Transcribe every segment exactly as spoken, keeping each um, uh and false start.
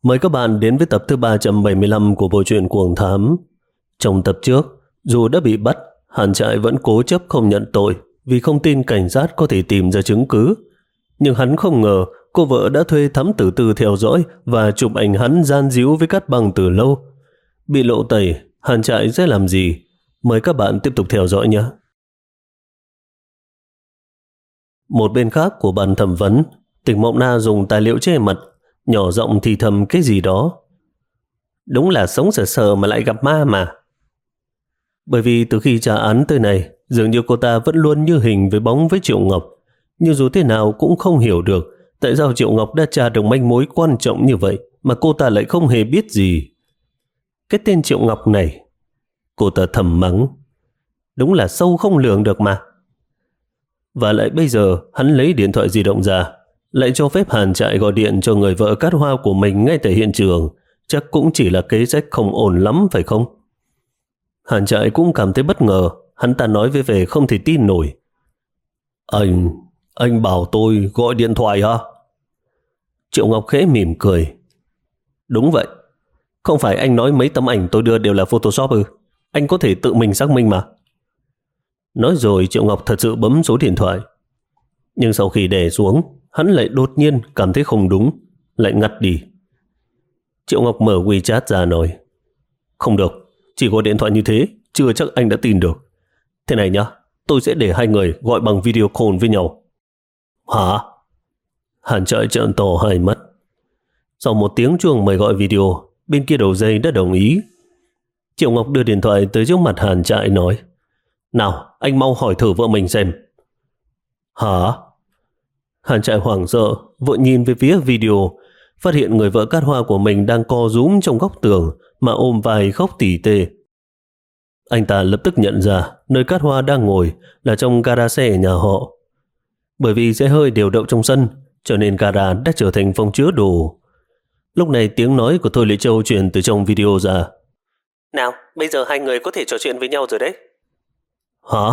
Mời các bạn đến với tập thứ ba trăm bảy mươi lăm của bộ truyện Cuồng Thám. Trong tập trước, dù đã bị bắt, Hàn Trại vẫn cố chấp không nhận tội vì không tin cảnh sát có thể tìm ra chứng cứ. Nhưng hắn không ngờ cô vợ đã thuê thám tử tư theo dõi và chụp ảnh hắn gian díu với Cát Băng từ lâu. Bị lộ tẩy, Hàn Trại sẽ làm gì? Mời các bạn tiếp tục theo dõi nhé. Một bên khác của bàn thẩm vấn, Tịch Mộng Na dùng tài liệu che mặt, nhỏ giọng thì thầm cái gì đó. Đúng là sống sờ sờ mà lại gặp ma mà. Bởi vì từ khi trả án tới này, dường như cô ta vẫn luôn như hình với bóng với Triệu Ngọc. Nhưng dù thế nào cũng không hiểu được tại sao Triệu Ngọc đã tra được manh mối quan trọng như vậy mà cô ta lại không hề biết gì. Cái tên Triệu Ngọc này, cô ta thầm mắng, đúng là sâu không lường được mà. Và lại bây giờ hắn lấy điện thoại di động ra, lại cho phép Hàn Trại gọi điện cho người vợ Cát Hoa của mình ngay tại hiện trường. Chắc cũng chỉ là kế sách không ổn lắm phải không? Hàn Trại cũng cảm thấy bất ngờ. Hắn ta nói với vẻ không thể tin nổi. Anh, anh bảo tôi gọi điện thoại hả? Triệu Ngọc khẽ mỉm cười. Đúng vậy. Không phải anh nói mấy tấm ảnh tôi đưa đều là Photoshop ư? Anh có thể tự mình xác minh mà. Nói rồi Triệu Ngọc thật sự bấm số điện thoại. Nhưng sau khi đè xuống, hắn lại đột nhiên cảm thấy không đúng, lại ngắt đi. Triệu Ngọc mở WeChat ra nói, không được, chỉ có điện thoại như thế chưa chắc anh đã tin được. Thế này nhá, tôi sẽ để hai người gọi bằng video call với nhau. Hả? Hàn Trại trợn to hai mắt. Sau một tiếng chuông mời gọi video, bên kia đầu dây đã đồng ý. Triệu Ngọc đưa điện thoại tới trước mặt Hàn Trại nói, nào, anh mau hỏi thử vợ mình xem. Hả? Hàn Trại hoảng sợ, vội nhìn về phía video, phát hiện người vợ Cát Hoa của mình đang co rúm trong góc tường mà ôm vai khóc tỉ tê. Anh ta lập tức nhận ra nơi Cát Hoa đang ngồi là trong gara xe ở nhà họ. Bởi vì xe hơi đều đậu trong sân, cho nên gara đã trở thành phòng chứa đồ. Lúc này tiếng nói của Thôi Lệ Châu truyền từ trong video ra. Nào, bây giờ hai người có thể trò chuyện với nhau rồi đấy. Hả?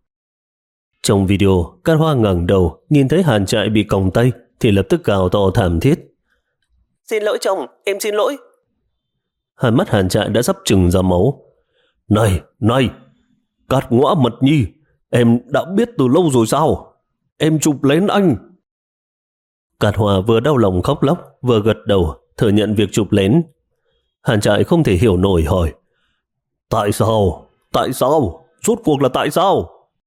Trong video, Cát Hoa ngẩng đầu, nhìn thấy Hàn Trại bị còng tay thì lập tức gào to thảm thiết. Xin lỗi chồng, em xin lỗi. Hai mắt Hàn Trại đã sắp trừng ra máu. Này, này, Cát Ngõa Mật Nhi, em đã biết từ lâu rồi sao? Em chụp lén anh. Cát Hoa vừa đau lòng khóc lóc, vừa gật đầu, thừa nhận việc chụp lén. Hàn Trại không thể hiểu nổi hỏi. Tại sao? Tại sao? Rốt cuộc là tại sao?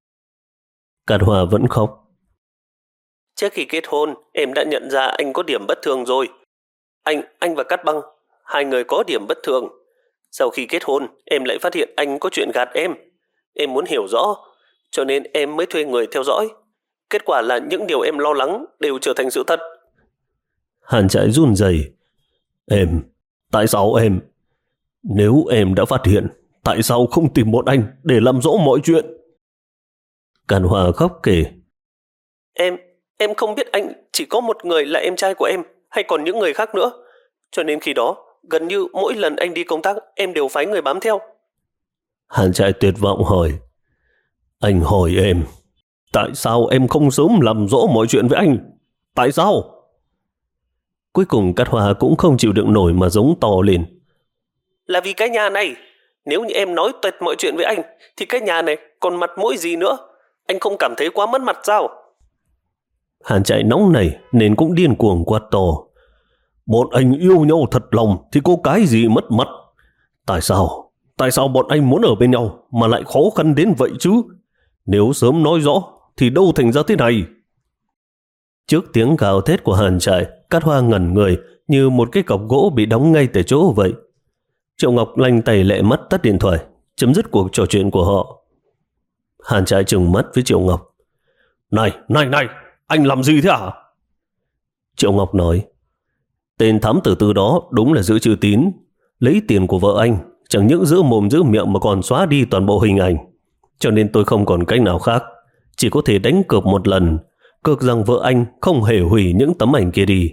Cát Hoa vẫn khóc. Trước khi kết hôn, em đã nhận ra anh có điểm bất thường rồi. Anh, anh và Cát Băng, hai người có điểm bất thường. Sau khi kết hôn, em lại phát hiện anh có chuyện gạt em. Em muốn hiểu rõ, cho nên em mới thuê người theo dõi. Kết quả là những điều em lo lắng đều trở thành sự thật. Hàn Trại run rẩy. Em, tại sao em? Nếu em đã phát hiện, tại sao không tìm bọn anh để làm rõ mọi chuyện? Cát Hoa khóc kể. Em, em không biết anh chỉ có một người là em trai của em, hay còn những người khác nữa. Cho nên khi đó, gần như mỗi lần anh đi công tác, em đều phái người bám theo. Hàn Trại tuyệt vọng hỏi. Anh hỏi em, tại sao em không sớm làm rõ mọi chuyện với anh? Tại sao? Cuối cùng Cát Hoa cũng không chịu đựng nổi mà giống to lên. Là vì cái nhà này. Nếu như em nói tuệt mọi chuyện với anh, thì cái nhà này còn mặt mũi gì nữa? Anh không cảm thấy quá mất mặt sao? Hàn Trại nóng này nên cũng điên cuồng quát to. Bọn anh yêu nhau thật lòng thì có cái gì mất mặt? Tại sao? Tại sao bọn anh muốn ở bên nhau mà lại khó khăn đến vậy chứ? Nếu sớm nói rõ thì đâu thành ra thế này? Trước tiếng gào thét của Hàn Trại, Cát Hoa ngẩn người như một cái cọc gỗ bị đóng ngay tại chỗ vậy. Triệu Ngọc lanh tay lẹ mắt tắt điện thoại, chấm dứt cuộc trò chuyện của họ. Hàn Trại trừng mắt với Triệu Ngọc. Này, này, này, anh làm gì thế hả? Triệu Ngọc nói. Tên thám tử tư đó đúng là giữ chữ tín. Lấy tiền của vợ anh, chẳng những giữ mồm giữ miệng mà còn xóa đi toàn bộ hình ảnh. Cho nên tôi không còn cách nào khác, chỉ có thể đánh cược một lần, cược rằng vợ anh không hề hủy những tấm ảnh kia đi.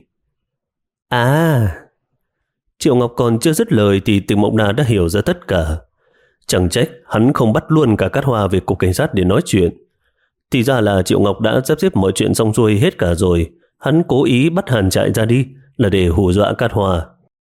À... Triệu Ngọc còn chưa dứt lời thì Tịch Mộng Na đã hiểu ra tất cả. Chẳng trách hắn không bắt luôn cả Cát Hoa về cục cảnh sát để nói chuyện. Thì ra là Triệu Ngọc đã sắp xếp mọi chuyện xong xuôi hết cả rồi. Hắn cố ý bắt Hàn Trại ra đi là để hù dọa Cát Hoa.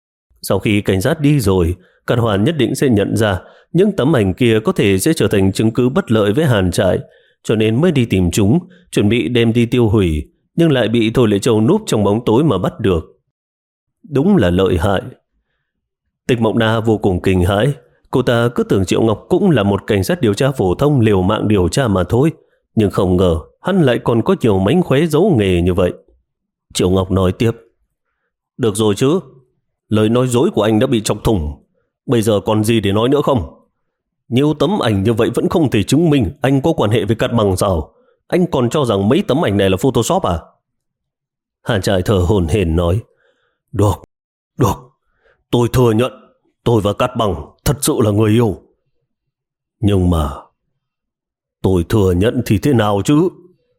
Sau khi cảnh sát đi rồi, Cát Hoa nhất định sẽ nhận ra những tấm ảnh kia có thể sẽ trở thành chứng cứ bất lợi với Hàn Trại, cho nên mới đi tìm chúng, chuẩn bị đem đi tiêu hủy, nhưng lại bị Thôi Lệ Châu núp trong bóng tối mà bắt được. Đúng là lợi hại. Tịch Mộng Na vô cùng kinh hãi. Cô ta cứ tưởng Triệu Ngọc cũng là một cảnh sát điều tra phổ thông liều mạng điều tra mà thôi, nhưng không ngờ hắn lại còn có nhiều mánh khóe giấu nghề như vậy. Triệu Ngọc nói tiếp: Được rồi chứ, lời nói dối của anh đã bị chọc thủng, bây giờ còn gì để nói nữa không? Nhiều tấm ảnh như vậy vẫn không thể chứng minh anh có quan hệ với Cát Bằng sao? Anh còn cho rằng mấy tấm ảnh này là Photoshop à? Hàn Trại thở hổn hển nói: Được, được, tôi thừa nhận tôi và Cát Bằng thật sự là người yêu. Nhưng mà tôi thừa nhận thì thế nào chứ?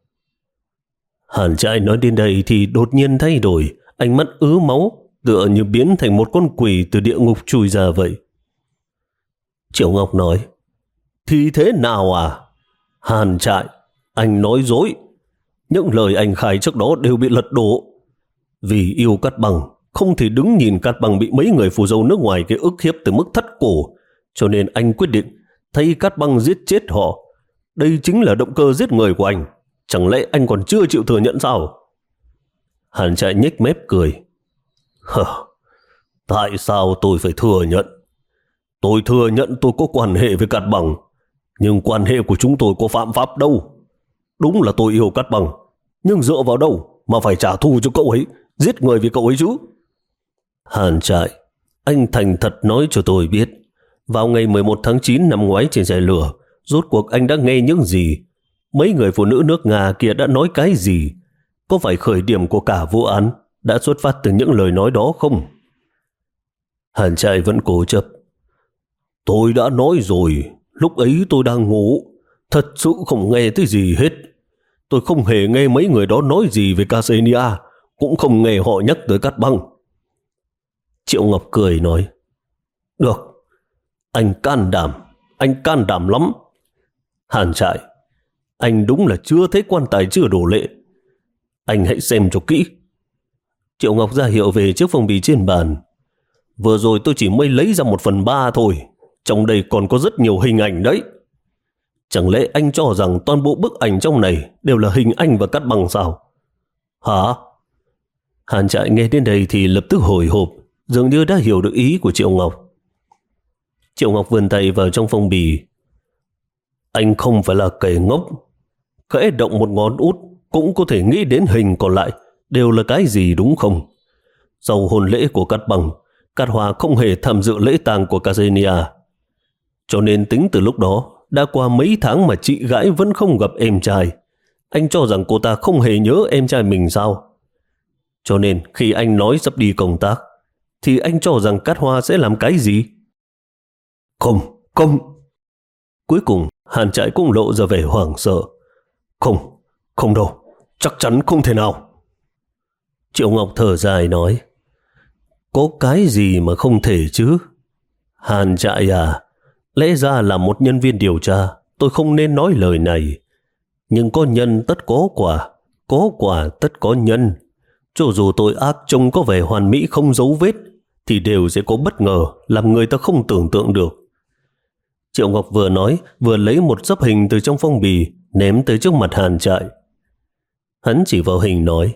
Hàn Trại nói đến đây thì đột nhiên thay đổi, ánh mắt ứ máu, tựa như biến thành một con quỷ từ địa ngục chui ra vậy. Triệu Ngọc nói: Thì thế nào à? Hàn Trại, anh nói dối. Những lời anh khai trước đó đều bị lật đổ. Vì yêu Cát Bằng, không thể đứng nhìn Cát Bằng bị mấy người phù dâu nước ngoài cái ức hiếp từ mức thắt cổ, cho nên anh quyết định thay Cát Bằng giết chết họ. Đây chính là động cơ giết người của anh. Chẳng lẽ anh còn chưa chịu thừa nhận sao? Hàn Trại nhếch mép cười: Hờ, tại sao tôi phải thừa nhận? Tôi thừa nhận tôi có quan hệ với Cát Bằng, nhưng quan hệ của chúng tôi có phạm pháp đâu. Đúng là tôi yêu Cát Bằng, nhưng dựa vào đâu mà phải trả thù cho cậu ấy, giết người vì cậu ấy chứ? Hàn Trại, anh thành thật nói cho tôi biết, vào ngày mười một tháng chín năm ngoái trên xe lửa, rốt cuộc anh đã nghe những gì? Mấy người phụ nữ nước Nga kia đã nói cái gì? Có phải khởi điểm của cả vụ án đã xuất phát từ những lời nói đó không? Hàn Trại vẫn cố chấp: Tôi đã nói rồi, lúc ấy tôi đang ngủ, thật sự không nghe thấy gì hết. Tôi không hề nghe mấy người đó nói gì về Ksenia, cũng không nghe họ nhắc tới Cát Bằng. Triệu Ngọc cười nói: Được, anh can đảm, anh can đảm lắm. Hàn Trại, anh đúng là chưa thấy quan tài chưa đổ lệ. Anh hãy xem cho kỹ. Triệu Ngọc ra hiệu về chiếc phong bì trên bàn. Vừa rồi tôi chỉ mới lấy ra một phần ba thôi, trong đây còn có rất nhiều hình ảnh đấy. Chẳng lẽ anh cho rằng toàn bộ bức ảnh trong này đều là hình anh và Cát Bằng sao? Hả? Hàn Trại nghe đến đây thì lập tức hồi hộp, dường như đã hiểu được ý của Triệu Ngọc. Triệu Ngọc vươn tay vào trong phong bì. Anh không phải là kẻ ngốc. Khẽ động một ngón út cũng có thể nghĩ đến hình còn lại đều là cái gì đúng không? Sau hôn lễ của Cát Bằng, Cát Hoa không hề tham dự lễ tang của Ksenia. Cho nên tính từ lúc đó, đã qua mấy tháng mà chị gái vẫn không gặp em trai. Anh cho rằng cô ta không hề nhớ em trai mình sao? Cho nên khi anh nói sắp đi công tác, thì anh cho rằng Cát Hoa sẽ làm cái gì? Không, không. Cuối cùng, Hàn Trại cũng lộ ra vẻ hoảng sợ. Không, không đâu, chắc chắn không thể nào. Triệu Ngọc thở dài nói: Có cái gì mà không thể chứ? Hàn Trại à, lẽ ra là một nhân viên điều tra, tôi không nên nói lời này. Nhưng có nhân tất có quả, có quả tất có nhân. Cho dù tội ác trông có vẻ hoàn mỹ không dấu vết, thì đều sẽ có bất ngờ làm người ta không tưởng tượng được. Triệu Ngọc vừa nói, vừa lấy một xấp hình từ trong phong bì, ném tới trước mặt Hàn Trại. Hắn chỉ vào hình nói: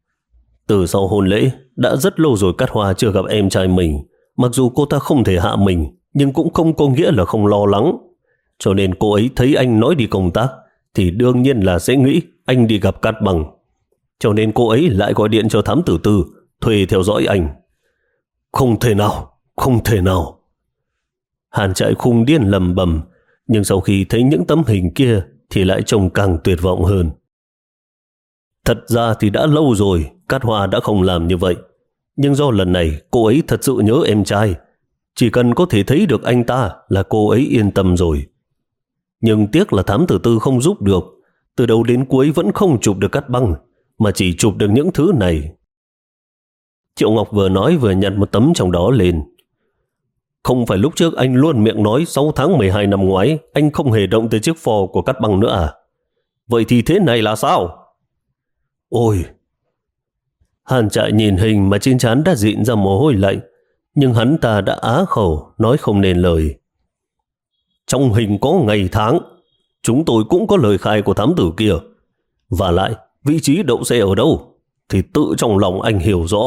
Từ sau hôn lễ, đã rất lâu rồi Cát Hoa chưa gặp em trai mình. Mặc dù cô ta không thể hạ mình, nhưng cũng không có nghĩa là không lo lắng. Cho nên cô ấy thấy anh nói đi công tác, thì đương nhiên là sẽ nghĩ anh đi gặp Cát Bằng. Cho nên cô ấy lại gọi điện cho thám tử Tư, thuê theo dõi anh. Không thể nào, không thể nào. Hàn Trại khùng điên lầm bầm, nhưng sau khi thấy những tấm hình kia thì lại trông càng tuyệt vọng hơn. Thật ra thì đã lâu rồi Cát Hoa đã không làm như vậy, nhưng do lần này cô ấy thật sự nhớ em trai. Chỉ cần có thể thấy được anh ta là cô ấy yên tâm rồi. Nhưng tiếc là thám tử Tư không giúp được, từ đầu đến cuối vẫn không chụp được Cát Băng, mà chỉ chụp được những thứ này. Triệu Ngọc vừa nói vừa nhặt một tấm trong đó lên. Không phải lúc trước anh luôn miệng nói sáu tháng mười hai năm ngoái anh không hề động tới chiếc phò của Cát Băng nữa à? Vậy thì thế này là sao? Ôi! Hàn Trại nhìn hình mà trên trán đã dịn ra mồ hôi lạnh, nhưng hắn ta đã á khẩu nói không nên lời. Trong hình có ngày tháng, chúng tôi cũng có lời khai của thám tử kia. Và lại, vị trí đậu xe ở đâu thì tự trong lòng anh hiểu rõ.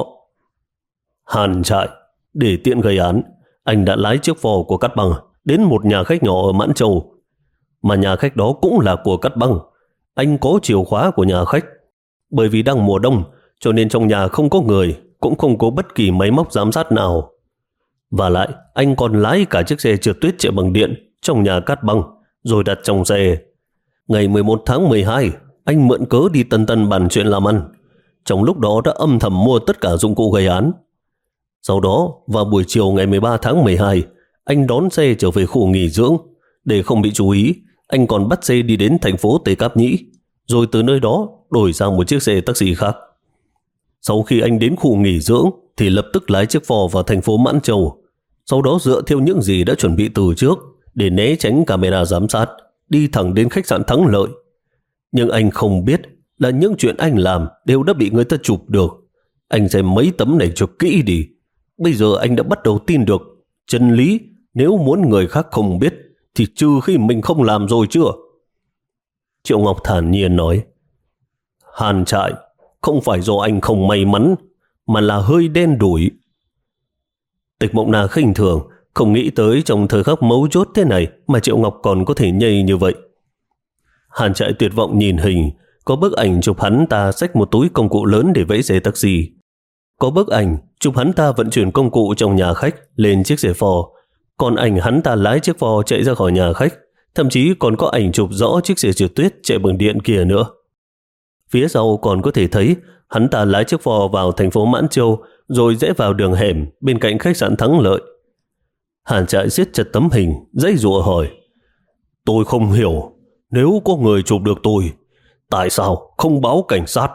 Hàn Trại, để tiện gây án, anh đã lái chiếc Ford của Cát Băng đến một nhà khách nhỏ ở Mãn Châu. Mà nhà khách đó cũng là của Cát Băng. Anh có chìa khóa của nhà khách. Bởi vì đang mùa đông, cho nên trong nhà không có người, cũng không có bất kỳ máy móc giám sát nào. Và lại, anh còn lái cả chiếc xe trượt tuyết chạy bằng điện trong nhà Cát Băng, rồi đặt trong xe. Ngày mười một tháng mười hai, anh mượn cớ đi Tân Tân bàn chuyện làm ăn. Trong lúc đó đã âm thầm mua tất cả dụng cụ gây án. Sau đó, vào buổi chiều ngày mười ba tháng mười hai, anh đón xe trở về khu nghỉ dưỡng. Để không bị chú ý, anh còn bắt xe đi đến thành phố Tây Cáp Nhĩ, rồi từ nơi đó đổi sang một chiếc xe taxi khác. Sau khi anh đến khu nghỉ dưỡng thì lập tức lái chiếc Ford vào thành phố Mãn Châu. Sau đó dựa theo những gì đã chuẩn bị từ trước để né tránh camera giám sát, đi thẳng đến khách sạn Thắng Lợi. Nhưng anh không biết là những chuyện anh làm đều đã bị người ta chụp được. Anh xem mấy tấm này cho kỹ đi. Bây giờ anh đã bắt đầu tin được chân lý, nếu muốn người khác không biết thì trừ khi mình không làm rồi chưa? Triệu Ngọc thản nhiên nói, Hàn Trại, không phải do anh không may mắn, mà là hơi đen đủi. Tịch Mộng Na khinh thường, không nghĩ tới trong thời khắc mấu chốt thế này mà Triệu Ngọc còn có thể nhây như vậy. Hàn Trại tuyệt vọng nhìn hình, có bức ảnh chụp hắn ta xách một túi công cụ lớn để vẫy xe taxi. Có bức ảnh chụp hắn ta vận chuyển công cụ trong nhà khách lên chiếc xe Ford. Còn ảnh hắn ta lái chiếc Ford chạy ra khỏi nhà khách. Thậm chí còn có ảnh chụp rõ chiếc xe trượt tuyết chạy bằng điện kia nữa. Phía sau còn có thể thấy hắn ta lái chiếc Ford vào thành phố Mãn Châu, rồi rẽ vào đường hẻm bên cạnh khách sạn Thắng Lợi. Hàn Trại siết chặt tấm hình, giãy giụa hỏi, tôi không hiểu, nếu có người chụp được tôi, tại sao không báo cảnh sát?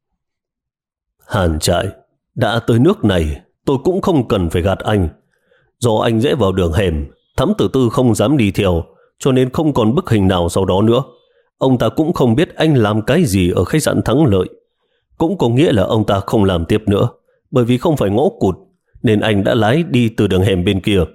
Hàn Trại, đã tới nước này, tôi cũng không cần phải gạt anh. Do anh rẽ vào đường hẻm, thám tử Tư không dám đi theo, cho nên không còn bức hình nào sau đó nữa. Ông ta cũng không biết anh làm cái gì ở khách sạn Thắng Lợi. Cũng có nghĩa là ông ta không làm tiếp nữa, bởi vì không phải ngõ cụt, nên anh đã lái đi từ đường hẻm bên kia.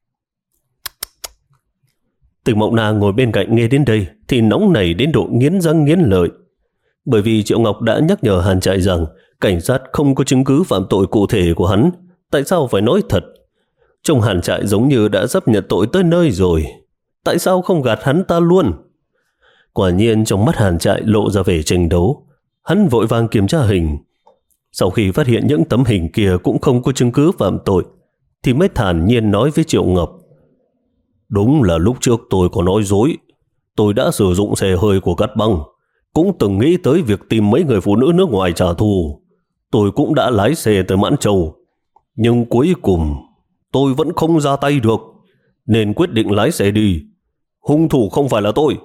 Tịch Mộng Na ngồi bên cạnh nghe đến đây thì nóng nảy đến độ nghiến răng nghiến lợi. Bởi vì Triệu Ngọc đã nhắc nhở Hàn Trại rằng cảnh sát không có chứng cứ phạm tội cụ thể của hắn, tại sao phải nói thật? Trông Hàn Trại giống như đã sắp nhận tội tới nơi rồi, tại sao không gạt hắn ta luôn? Quả nhiên trong mắt Hàn Trại lộ ra vẻ tranh đấu. Hắn vội vàng kiểm tra hình. Sau khi phát hiện những tấm hình kia cũng không có chứng cứ phạm tội, thì mới thản nhiên nói với Triệu Ngọc, đúng là lúc trước tôi có nói dối. Tôi đã sử dụng xe hơi của Cát Băng, cũng từng nghĩ tới việc tìm mấy người phụ nữ nước ngoài trả thù. Tôi cũng đã lái xe tới Mãn Châu, nhưng cuối cùng tôi vẫn không ra tay được, nên quyết định lái xe đi. Hung thủ không phải là tôi.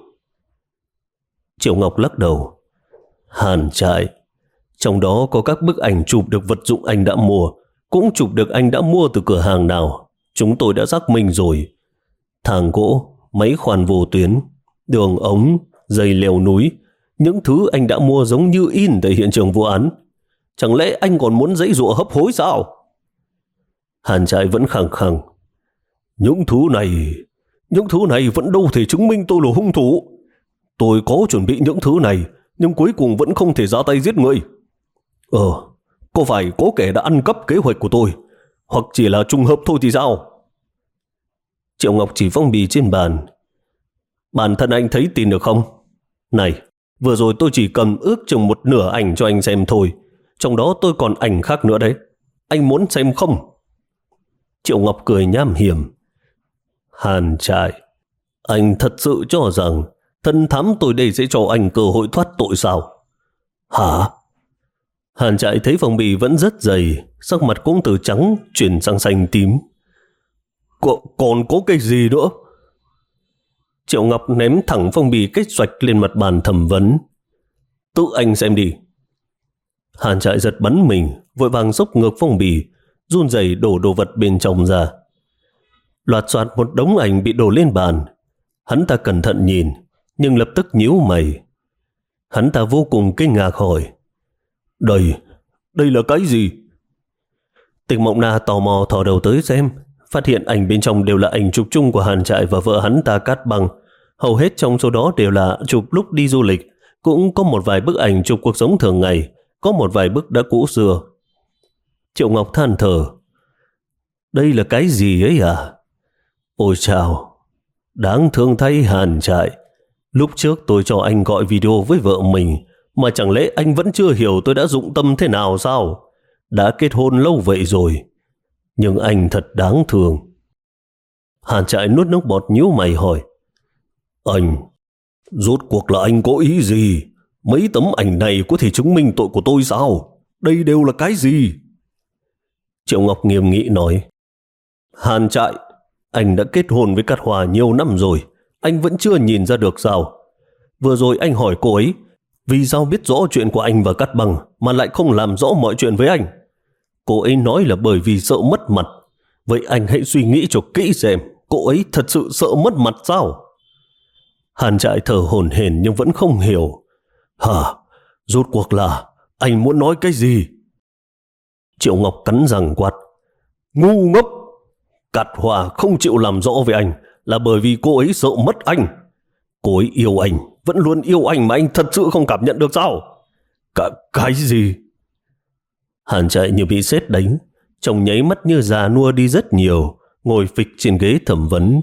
Triệu Ngọc lắc đầu. Hàn Trại, trong đó có các bức ảnh chụp được vật dụng anh đã mua, cũng chụp được anh đã mua từ cửa hàng nào. Chúng tôi đã xác minh rồi. Thang gỗ, máy khoan vô tuyến, đường ống, dây leo núi, những thứ anh đã mua giống như in tại hiện trường vụ án. Chẳng lẽ anh còn muốn giãy giụa hấp hối sao? Hàn Trại vẫn khăng khăng. Những thứ này, những thứ này vẫn đâu thể chứng minh tôi là hung thủ. Tôi có chuẩn bị những thứ này, nhưng cuối cùng vẫn không thể ra tay giết người. Ờ, có phải có kẻ đã ăn cắp kế hoạch của tôi, hoặc chỉ là trùng hợp thôi thì sao? Triệu Ngọc chỉ phong bì trên bàn. Bản thân anh thấy tin được không? Này, vừa rồi tôi chỉ cầm ước chừng một nửa ảnh cho anh xem thôi. Trong đó tôi còn ảnh khác nữa đấy. Anh muốn xem không? Triệu Ngọc cười nham hiểm. Hàn Trại, anh thật sự cho rằng thân thám tôi đây sẽ cho anh cơ hội thoát tội sao? Hả? Hàn Trại thấy phong bì vẫn rất dày, sắc mặt cũng từ trắng chuyển sang xanh tím. Còn, còn có cái gì nữa? Triệu Ngọc ném thẳng phong bì cách xoạch lên mặt bàn thẩm vấn. Tự anh xem đi. Hàn Trại giật bắn mình, vội vàng xốc ngược phong bì, run rẩy đổ đồ vật bên trong ra. Loạt soạt một đống ảnh bị đổ lên bàn. Hắn ta cẩn thận nhìn, nhưng lập tức nhíu mày. Hắn ta vô cùng kinh ngạc hỏi, Đây, đây là cái gì? Tịch Mộng Na tò mò thò đầu tới xem, phát hiện ảnh bên trong đều là ảnh chụp chung của Hàn Trại và vợ hắn Ta Cát Băng. Hầu hết trong số đó đều là chụp lúc đi du lịch, cũng có một vài bức ảnh chụp cuộc sống thường ngày, có một vài bức đã cũ xưa. Triệu Ngọc than thở, đây là cái gì ấy à? Ôi chào, đáng thương thay Hàn Trại. Lúc trước tôi cho anh gọi video với vợ mình, mà chẳng lẽ anh vẫn chưa hiểu tôi đã dụng tâm thế nào sao? Đã kết hôn lâu vậy rồi, nhưng anh thật đáng thương. Hàn Trại nuốt nước bọt nhíu mày hỏi, anh, rốt cuộc là anh có ý gì? Mấy tấm ảnh này có thể chứng minh tội của tôi sao? Đây đều là cái gì? Triệu Ngọc nghiêm nghị nói, Hàn Trại, anh đã kết hôn với Cát Hòa nhiều năm rồi, anh vẫn chưa nhìn ra được sao? Vừa rồi anh hỏi cô ấy, vì sao biết rõ chuyện của anh và Cát Băng mà lại không làm rõ mọi chuyện với anh? Cô ấy nói là bởi vì sợ mất mặt. Vậy anh hãy suy nghĩ cho kỹ xem, cô ấy thật sự sợ mất mặt sao? Hàn Trại thở hổn hển nhưng vẫn không hiểu. Hả? Rốt cuộc là anh muốn nói cái gì? Triệu Ngọc cắn răng quát, ngu ngốc! Cát Hòa không chịu làm rõ với anh là bởi vì cô ấy sợ mất anh. Cô ấy yêu anh, vẫn luôn yêu anh mà anh thật sự không cảm nhận được sao? Cả cái gì? Hàn Trại như bị sét đánh, trông nháy mắt như già nua đi rất nhiều, ngồi phịch trên ghế thẩm vấn.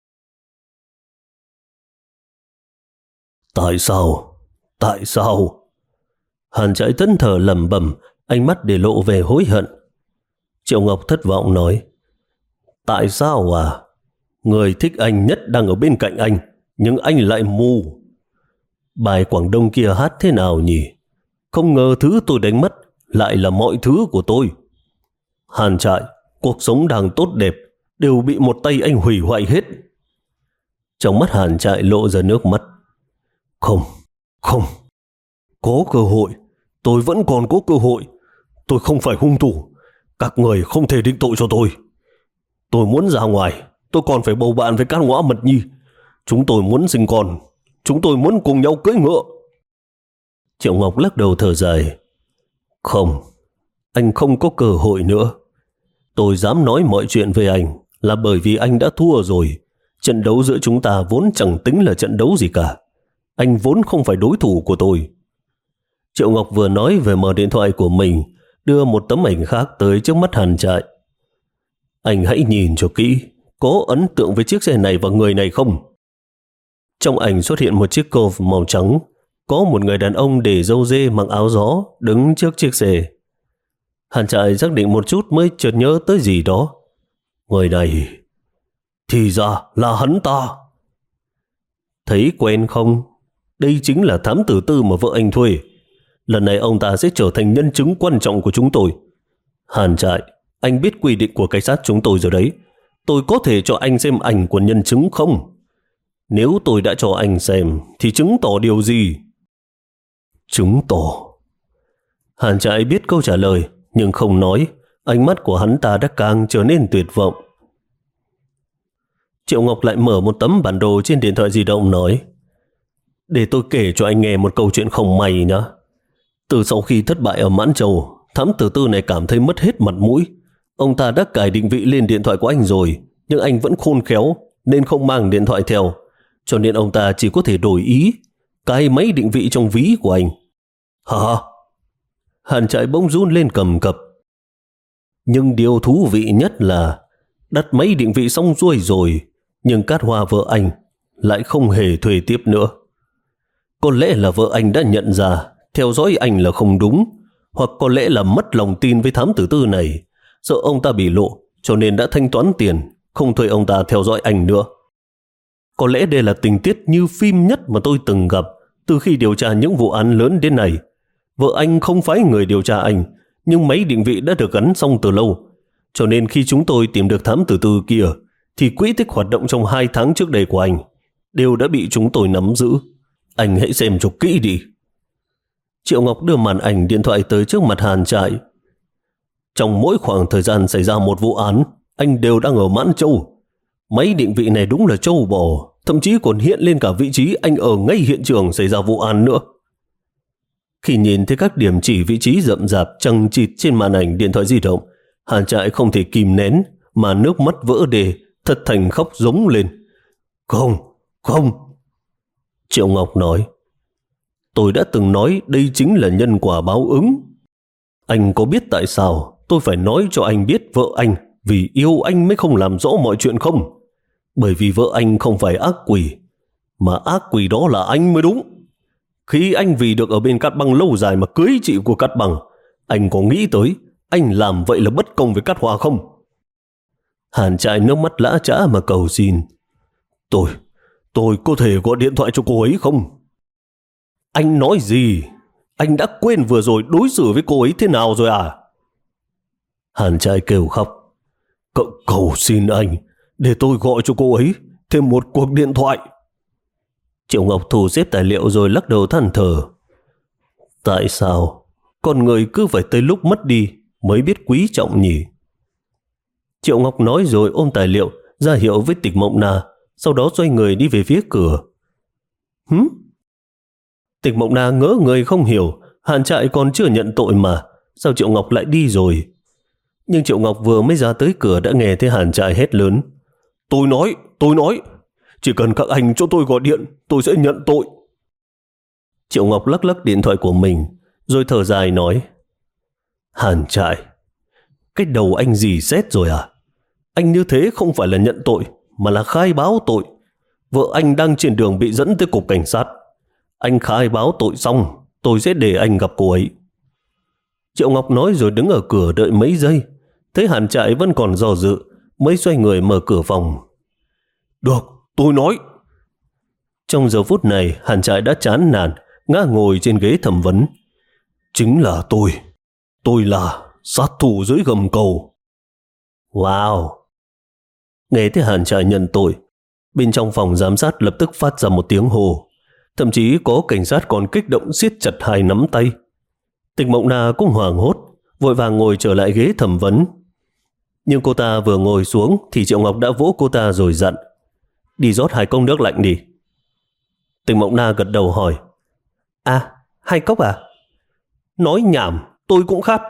Tại sao? Tại sao? Hàn Trại thẫn thờ lẩm bẩm, ánh mắt để lộ về hối hận. Triệu Ngọc thất vọng nói, tại sao à? Người thích anh nhất đang ở bên cạnh anh, nhưng anh lại mù. Bài Quảng Đông kia hát thế nào nhỉ? Không ngờ thứ tôi đánh mất lại là mọi thứ của tôi. Hàn Trại, cuộc sống đang tốt đẹp đều bị một tay anh hủy hoại hết. Trong mắt Hàn Trại lộ ra nước mắt. Không, không, có cơ hội, tôi vẫn còn có cơ hội. Tôi không phải hung thủ, các người không thể định tội cho tôi. Tôi muốn ra ngoài, tôi còn phải bầu bạn với Cát Ngõa Mật Nhi. Chúng tôi muốn sinh con, chúng tôi muốn cùng nhau cưỡi ngựa. Triệu Ngọc lắc đầu thở dài. Không, anh không có cơ hội nữa. Tôi dám nói mọi chuyện về anh là bởi vì anh đã thua rồi. Trận đấu giữa chúng ta vốn chẳng tính là trận đấu gì cả. Anh vốn không phải đối thủ của tôi. Triệu Ngọc vừa nói về mở điện thoại của mình, đưa một tấm ảnh khác tới trước mắt Hàn Trại. Anh hãy nhìn cho kỹ, có ấn tượng với chiếc xe này và người này không? Trong ảnh xuất hiện một chiếc Golf màu trắng, có một người đàn ông để râu dê mặc áo gió đứng trước chiếc xe. Hàn Trại xác định một chút mới chợt nhớ tới gì đó. Người này, thì ra là hắn ta. Thấy quen không? Đây chính là thám tử tư mà vợ anh thuê. Lần này ông ta sẽ trở thành nhân chứng quan trọng của chúng tôi. Hàn Trại, anh biết quy định của cảnh sát chúng tôi rồi đấy. Tôi có thể cho anh xem ảnh của nhân chứng không? Nếu tôi đã cho anh xem thì chứng tỏ điều gì? Chứng tỏ... Hàn Trại biết câu trả lời nhưng không nói. Ánh mắt của hắn ta đã càng trở nên tuyệt vọng. Triệu Ngọc lại mở một tấm bản đồ trên điện thoại di động nói, để tôi kể cho anh nghe một câu chuyện không may nhé. Từ sau khi thất bại ở Mãn Châu, thám tử tư này cảm thấy mất hết mặt mũi. Ông ta đã cài định vị lên điện thoại của anh rồi, nhưng anh vẫn khôn khéo nên không mang điện thoại theo, cho nên ông ta chỉ có thể đổi ý, cài máy định vị trong ví của anh. Hả? Hàn Trại bỗng run lên cầm cập. Nhưng điều thú vị nhất là đặt máy định vị xong xuôi rồi, nhưng Cát Hoa vợ anh lại không hề thuê tiếp nữa. Có lẽ là vợ anh đã nhận ra theo dõi anh là không đúng, hoặc có lẽ là mất lòng tin với thám tử tư này, sợ ông ta bị lộ cho nên đã thanh toán tiền, không thuê ông ta theo dõi anh nữa. Có lẽ đây là tình tiết như phim nhất mà tôi từng gặp từ khi điều tra những vụ án lớn đến nay. Vợ anh không phải người điều tra anh, nhưng máy định vị đã được gắn xong từ lâu, cho nên khi chúng tôi tìm được thám tử tư kia thì quỹ tích hoạt động trong hai tháng trước đây của anh đều đã bị chúng tôi nắm giữ. Anh hãy xem cho kỹ đi. Triệu Ngọc đưa màn ảnh điện thoại tới trước mặt Hàn Trại. Trong mỗi khoảng thời gian xảy ra một vụ án, anh đều đang ở Mãn Châu. Máy định vị này đúng là trâu bò, thậm chí còn hiện lên cả vị trí anh ở ngay hiện trường xảy ra vụ án nữa. Khi nhìn thấy các điểm chỉ vị trí rậm rạp chằng chịt trên màn ảnh điện thoại di động, Hàn Trại không thể kìm nén mà nước mắt vỡ đê, thật thành khóc giống lên. Không, không. Triệu Ngọc nói, tôi đã từng nói đây chính là nhân quả báo ứng. Anh có biết tại sao tôi phải nói cho anh biết vợ anh vì yêu anh mới không làm rõ mọi chuyện không? Bởi vì vợ anh không phải ác quỷ, mà ác quỷ đó là anh mới đúng. Khi anh vì được ở bên Cát Băng lâu dài mà cưới chị của Cát Băng, anh có nghĩ tới anh làm vậy là bất công với Cát Hoa không? Hàn Trại nước mắt lã chã mà cầu xin. Tôi, tôi có thể gọi điện thoại cho cô ấy không? Anh nói gì? Anh đã quên vừa rồi đối xử với cô ấy thế nào rồi à? Hàn Trại kêu khóc. Cậu cầu xin anh, để tôi gọi cho cô ấy thêm một cuộc điện thoại. Triệu Ngọc thu xếp tài liệu rồi lắc đầu than thở. Tại sao con người cứ phải tới lúc mất đi mới biết quý trọng nhỉ? Triệu Ngọc nói rồi ôm tài liệu ra hiệu với Tịch Mộng Na, sau đó xoay người đi về phía cửa. Hứ? Tịch Mộng Na ngỡ người không hiểu, Hàn Trại còn chưa nhận tội mà, sao Triệu Ngọc lại đi rồi? Nhưng Triệu Ngọc vừa mới ra tới cửa đã nghe thấy Hàn Trại hét lớn. Tôi nói, tôi nói, chỉ cần các anh cho tôi gọi điện, tôi sẽ nhận tội. Triệu Ngọc lắc lắc điện thoại của mình, rồi thở dài nói. Hàn Trại, cái đầu anh dì xét rồi à? Anh như thế không phải là nhận tội, mà là khai báo tội. Vợ anh đang trên đường bị dẫn tới cục cảnh sát. Anh khai báo tội xong, tôi sẽ để anh gặp cô ấy. Triệu Ngọc nói rồi đứng ở cửa đợi mấy giây. Thấy Hàn Trại vẫn còn do dự, mới xoay người mở cửa phòng. Được, tôi nói. Trong giờ phút này, Hàn Trại đã chán nản, ngã ngồi trên ghế thẩm vấn. Chính là tôi. Tôi là sát thủ dưới gầm cầu. Wow! Nghe thấy Hàn Trại nhận tội, bên trong phòng giám sát lập tức phát ra một tiếng hô. Thậm chí có cảnh sát còn kích động siết chặt hai nắm tay. Tịch Mộng Na cũng hoảng hốt, vội vàng ngồi trở lại ghế thẩm vấn. Nhưng cô ta vừa ngồi xuống thì Triệu Ngọc đã vỗ cô ta rồi dặn. Đi rót hai cốc nước lạnh đi. Tịch Mộng Na gật đầu hỏi. À, hai cốc à? Nói nhảm, tôi cũng khát.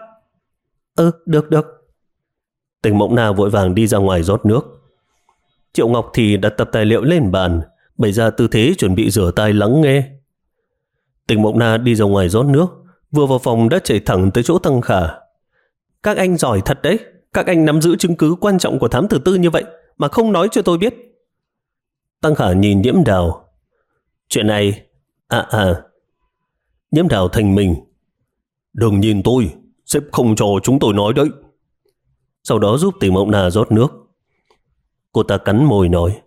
Ừ, được được. Tịch Mộng Na vội vàng đi ra ngoài rót nước. Triệu Ngọc thì đặt tập tài liệu lên bàn, bày ra tư thế chuẩn bị rửa tay lắng nghe. Tịch Mộng Na đi ra ngoài rót nước, vừa vào phòng đã chạy thẳng tới chỗ Tăng Khả. Các anh giỏi thật đấy, các anh nắm giữ chứng cứ quan trọng của thám tử Tư như vậy mà không nói cho tôi biết. Tăng Khả nhìn Nhiễm Đào. Chuyện này... À à... Nhiễm Đào thành mình. Đừng nhìn tôi, sếp không cho chúng tôi nói đấy. Sau đó giúp Tịch Mộng Na rót nước. Cô ta cắn môi nói.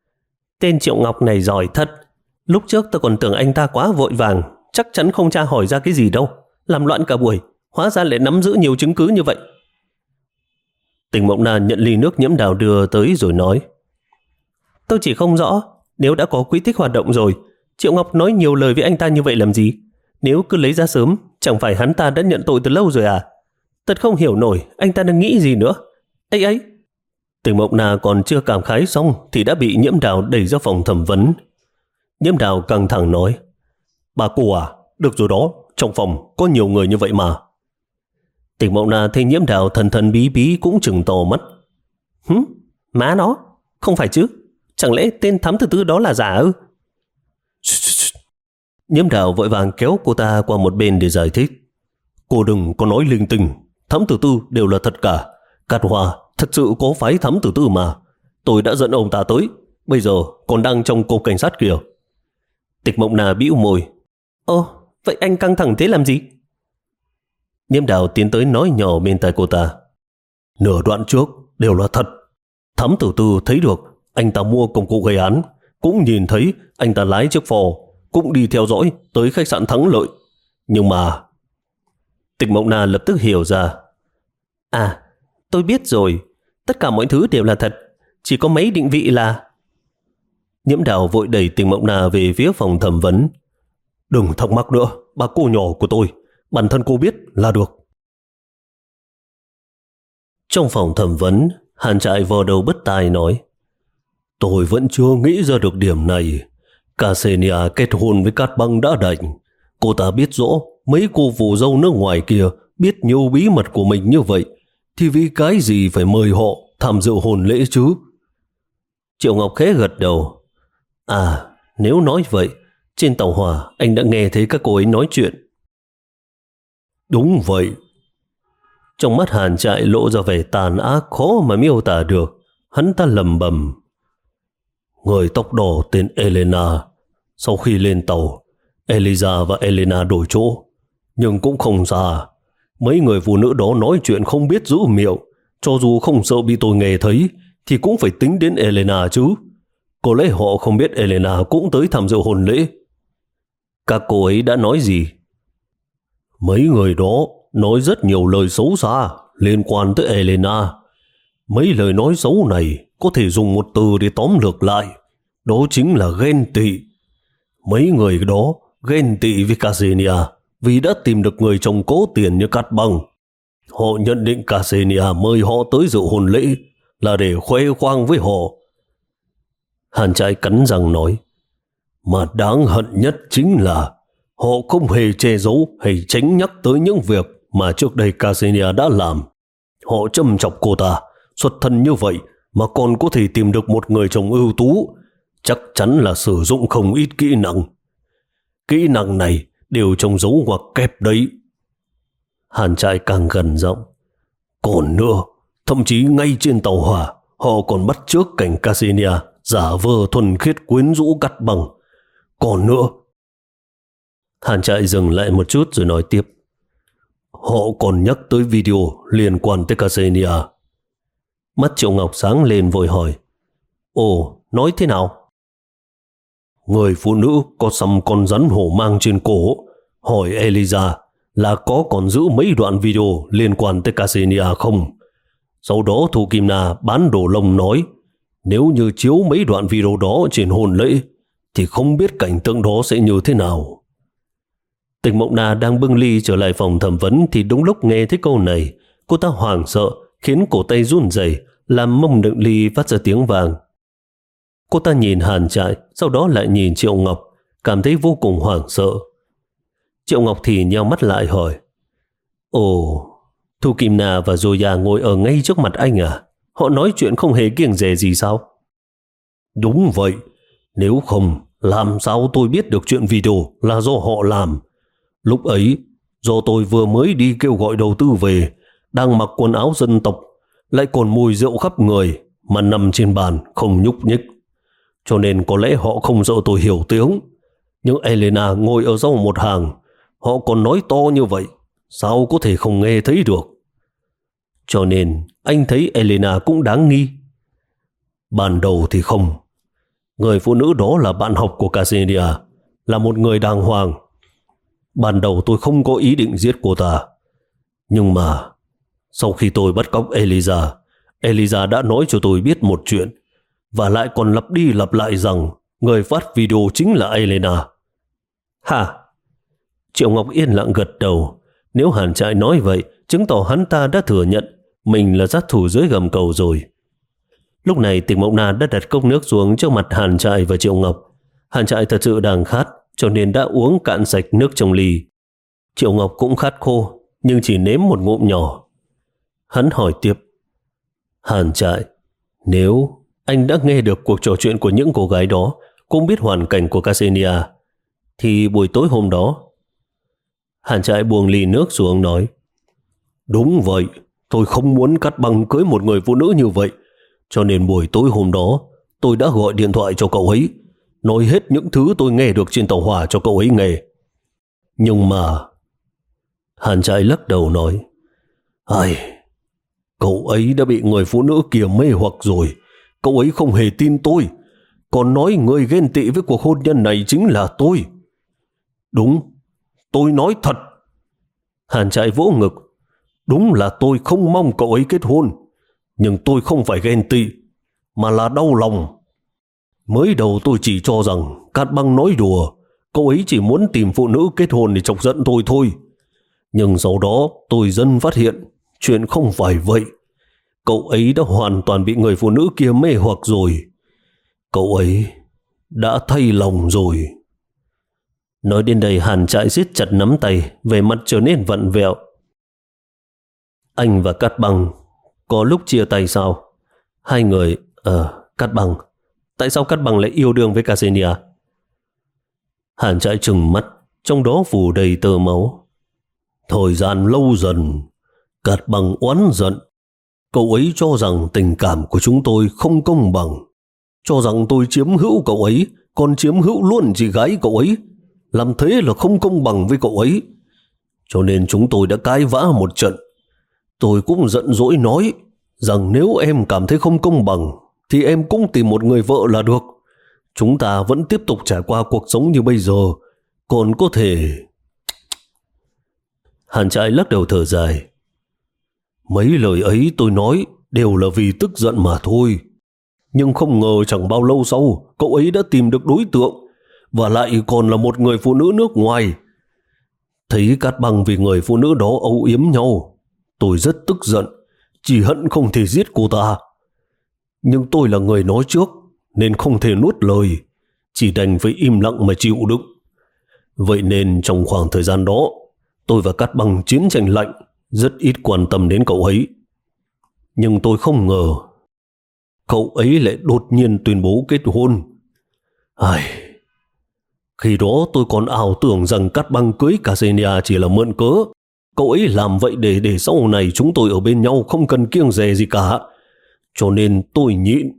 Tên Triệu Ngọc này giỏi thật. Lúc trước tôi còn tưởng anh ta quá vội vàng, chắc chắn không tra hỏi ra cái gì đâu, làm loạn cả buổi, hóa ra lại nắm giữ nhiều chứng cứ như vậy. Tịch Mộng Na nhận ly nước Nhiễm Đào đưa tới rồi nói. Tôi chỉ không rõ, nếu đã có quy tích hoạt động rồi, Triệu Ngọc nói nhiều lời với anh ta như vậy làm gì? Nếu cứ lấy ra sớm, chẳng phải hắn ta đã nhận tội từ lâu rồi à? Thật không hiểu nổi anh ta đang nghĩ gì nữa. Ấy ấy. Tịch Mộng Na còn chưa cảm khái xong thì đã bị Nhiễm Đào đẩy ra phòng thẩm vấn. Nhiễm Đào căng thẳng nói. Bà cô à, được rồi đó, trong phòng có nhiều người như vậy mà. Tịch Mộng Na thấy Nhiễm Đào thần thần bí bí cũng trừng to mắt. Hứ, má nó, không phải chứ, chẳng lẽ tên thám tử Tư đó là giả ư? Nhiễm Đào vội vàng kéo cô ta qua một bên để giải thích. Cô đừng có nói linh tinh, thám tử Tư đều là thật cả. Cát Hoa thật sự có phái thám tử Tư mà. Tôi đã dẫn ông ta tới, bây giờ còn đang trong cục cảnh sát kìa. Tịch Mộng Na bĩu môi. Ồ, vậy anh căng thẳng thế làm gì? Nhiễm Đào tiến tới nói nhỏ bên tai cô ta. Nửa đoạn trước đều là thật. Thám tử Tư thấy được anh ta mua công cụ gây án, cũng nhìn thấy anh ta lái chiếc Ford, cũng đi theo dõi tới khách sạn Thắng Lợi. Nhưng mà... Tịch Mộng Na lập tức hiểu ra. À, tôi biết rồi, tất cả mọi thứ đều là thật, chỉ có mấy định vị là... Nhiễm Đào vội đẩy Tịch Mộng Na về phía phòng thẩm vấn. Đừng thắc mắc nữa, bà cô nhỏ của tôi, bản thân cô biết là được. Trong phòng thẩm vấn, Hàn Trại vò đầu bứt tai nói. Tôi vẫn chưa nghĩ ra được điểm này. Ksenia kết hôn với Cát Băng đã đành. Cô ta biết rõ mấy cô phù dâu nước ngoài kia biết nhiều bí mật của mình như vậy, thì vì cái gì phải mời họ tham dự hôn lễ chứ? Triệu Ngọc khẽ gật đầu. À, nếu nói vậy, trên tàu hỏa anh đã nghe thấy các cô ấy nói chuyện. Đúng vậy. Trong mắt Hàn Trại lộ ra vẻ tàn ác khó mà miêu tả được. Hắn ta lầm bầm. Người tóc đỏ tên Elena. Sau khi lên tàu, Eliza và Elena đổi chỗ. Nhưng cũng không xa. Mấy người phụ nữ đó nói chuyện không biết giữ miệng. Cho dù không sợ bị tôi nghe thấy, thì cũng phải tính đến Elena chứ. Có lẽ họ không biết Elena cũng tới tham dự hôn lễ. Các cô ấy đã nói gì? Mấy người đó nói rất nhiều lời xấu xa liên quan tới Elena. Mấy lời nói xấu này có thể dùng một từ để tóm lược lại. Đó chính là ghen tị. Mấy người đó ghen tị với Ksenia vì đã tìm được người chồng có tiền như Cát Băng. Họ nhận định Ksenia mời họ tới dự hôn lễ là để khoe khoang với họ. Hàn Trại cắn răng nói. Mà đáng hận nhất chính là họ không hề che giấu hay tránh nhắc tới những việc mà trước đây Ksenia đã làm. Họ châm chọc cô ta, xuất thân như vậy mà còn có thể tìm được một người chồng ưu tú, chắc chắn là sử dụng không ít kỹ năng. Kỹ năng này đều trong dấu ngoặc kép đấy. Hàn Trại càng gần giọng. Còn nữa, thậm chí ngay trên tàu hỏa, họ còn bắt chước cảnh Ksenia giả vờ thuần khiết quyến rũ Cát Băng. Còn nữa... Hàn Trại dừng lại một chút rồi nói tiếp. Họ còn nhắc tới video liên quan tới Ksenia. Mắt Triệu Ngọc sáng lên vội hỏi. Ồ, nói thế nào? Người phụ nữ có xăm con rắn hổ mang trên cổ hỏi Eliza là có còn giữ mấy đoạn video liên quan tới Ksenia không. Sau đó Thu Kim Na bán đồ lông nói nếu như chiếu mấy đoạn video đó trên hôn lễ thì không biết cảnh tượng đó sẽ như thế nào. Tịch Mộng Na đang bưng ly trở lại phòng thẩm vấn thì đúng lúc nghe thấy câu này, cô ta hoảng sợ khiến cổ tay run rẩy, làm mông đựng ly phát ra tiếng vang. Cô ta nhìn Hàn Trại, sau đó lại nhìn Triệu Ngọc, cảm thấy vô cùng hoảng sợ. Triệu Ngọc thì nheo mắt lại hỏi. Ồ, Thu Kim Na và Zoya ngồi ở ngay trước mặt anh à? Họ nói chuyện không hề kiêng dè gì sao? Đúng vậy, nếu không, làm sao tôi biết được chuyện video là do họ làm? Lúc ấy, do tôi vừa mới đi kêu gọi đầu tư về, đang mặc quần áo dân tộc, lại còn mùi rượu khắp người, mà nằm trên bàn không nhúc nhích. Cho nên có lẽ họ không sợ tôi hiểu tiếng. Nhưng Elena ngồi ở sau một hàng, họ còn nói to như vậy, sao có thể không nghe thấy được? Cho nên anh thấy Elena cũng đáng nghi. Ban đầu thì không. Người phụ nữ đó là bạn học của Ksenia, là một người đàng hoàng. Ban đầu tôi không có ý định giết cô ta. Nhưng mà sau khi tôi bắt cóc Eliza, Eliza đã nói cho tôi biết một chuyện, và lại còn lặp đi lặp lại rằng người phát video chính là Elena. Hả? Triệu Ngọc yên lặng gật đầu. Nếu Hàn Trại nói vậy, chứng tỏ hắn ta đã thừa nhận mình là sát thủ dưới gầm cầu rồi. Lúc này Tịch Mộng Na đã đặt cốc nước xuống trước mặt Hàn Trại và Triệu Ngọc. Hàn Trại thật sự đang khát, cho nên đã uống cạn sạch nước trong ly. Triệu Ngọc cũng khát khô, nhưng chỉ nếm một ngụm nhỏ. Hắn hỏi tiếp. Hàn Trại, nếu anh đã nghe được cuộc trò chuyện của những cô gái đó, cũng biết hoàn cảnh của Ksenia, thì buổi tối hôm đó... Hàn Trại buông ly nước xuống nói. Đúng vậy, tôi không muốn Cát Băng cưới một người phụ nữ như vậy, cho nên buổi tối hôm đó tôi đã gọi điện thoại cho cậu ấy, nói hết những thứ tôi nghe được trên tàu hỏa cho cậu ấy nghe. Nhưng mà... Hàn Trại lắc đầu nói. Ai... Cậu ấy đã bị người phụ nữ kia mê hoặc rồi. Cậu ấy không hề tin tôi, còn nói người ghen tị với cuộc hôn nhân này chính là tôi. Đúng, tôi nói thật. Hàn Trại vỗ ngực. Đúng là tôi không mong cậu ấy kết hôn, nhưng tôi không phải ghen tị, mà là đau lòng. Mới đầu tôi chỉ cho rằng Cát Băng nói đùa, cậu ấy chỉ muốn tìm phụ nữ kết hôn để chọc giận tôi thôi. Nhưng sau đó tôi dần phát hiện chuyện không phải vậy. Cậu ấy đã hoàn toàn bị người phụ nữ kia mê hoặc rồi. Cậu ấy đã thay lòng rồi. Nói đến đây Hàn Trại siết chặt nắm tay, vẻ mặt trở nên vặn vẹo. Anh và Cát Băng Có lúc chia tay sao? Hai người, ờ, Cát Bằng. Tại sao Cát Bằng lại yêu đương với Ksenia? Hàn Trại trừng mắt, trong đó phủ đầy tơ máu. Thời gian lâu dần, Cát Bằng oán giận. Cậu ấy cho rằng tình cảm của chúng tôi không công bằng, cho rằng tôi chiếm hữu cậu ấy, còn chiếm hữu luôn chị gái cậu ấy. Làm thế là không công bằng với cậu ấy. Cho nên chúng tôi đã cãi vã một trận. Tôi cũng giận dỗi nói rằng nếu em cảm thấy không công bằng thì em cũng tìm một người vợ là được. Chúng ta vẫn tiếp tục trải qua cuộc sống như bây giờ, còn có thể... Hàn Trại lắc đầu thở dài. Mấy lời ấy tôi nói đều là vì tức giận mà thôi. Nhưng không ngờ chẳng bao lâu sau cậu ấy đã tìm được đối tượng, và lại còn là một người phụ nữ nước ngoài. Thấy Cát Bằng vì người phụ nữ đó âu yếm nhau, tôi rất tức giận, chỉ hận không thể giết cô ta. Nhưng tôi là người nói trước nên không thể nuốt lời, chỉ đành phải im lặng mà chịu đựng. Vậy nên trong khoảng thời gian đó, tôi và Cát Bằng chiến tranh lạnh, rất ít quan tâm đến cậu ấy. Nhưng tôi không ngờ cậu ấy lại đột nhiên tuyên bố kết hôn. Ai... Khi đó tôi còn ảo tưởng rằng Cát Bằng cưới Ksenia chỉ là mượn cớ. Cậu ấy làm vậy để để sau này chúng tôi ở bên nhau không cần kiêng dè gì cả. Cho nên tôi nhịn.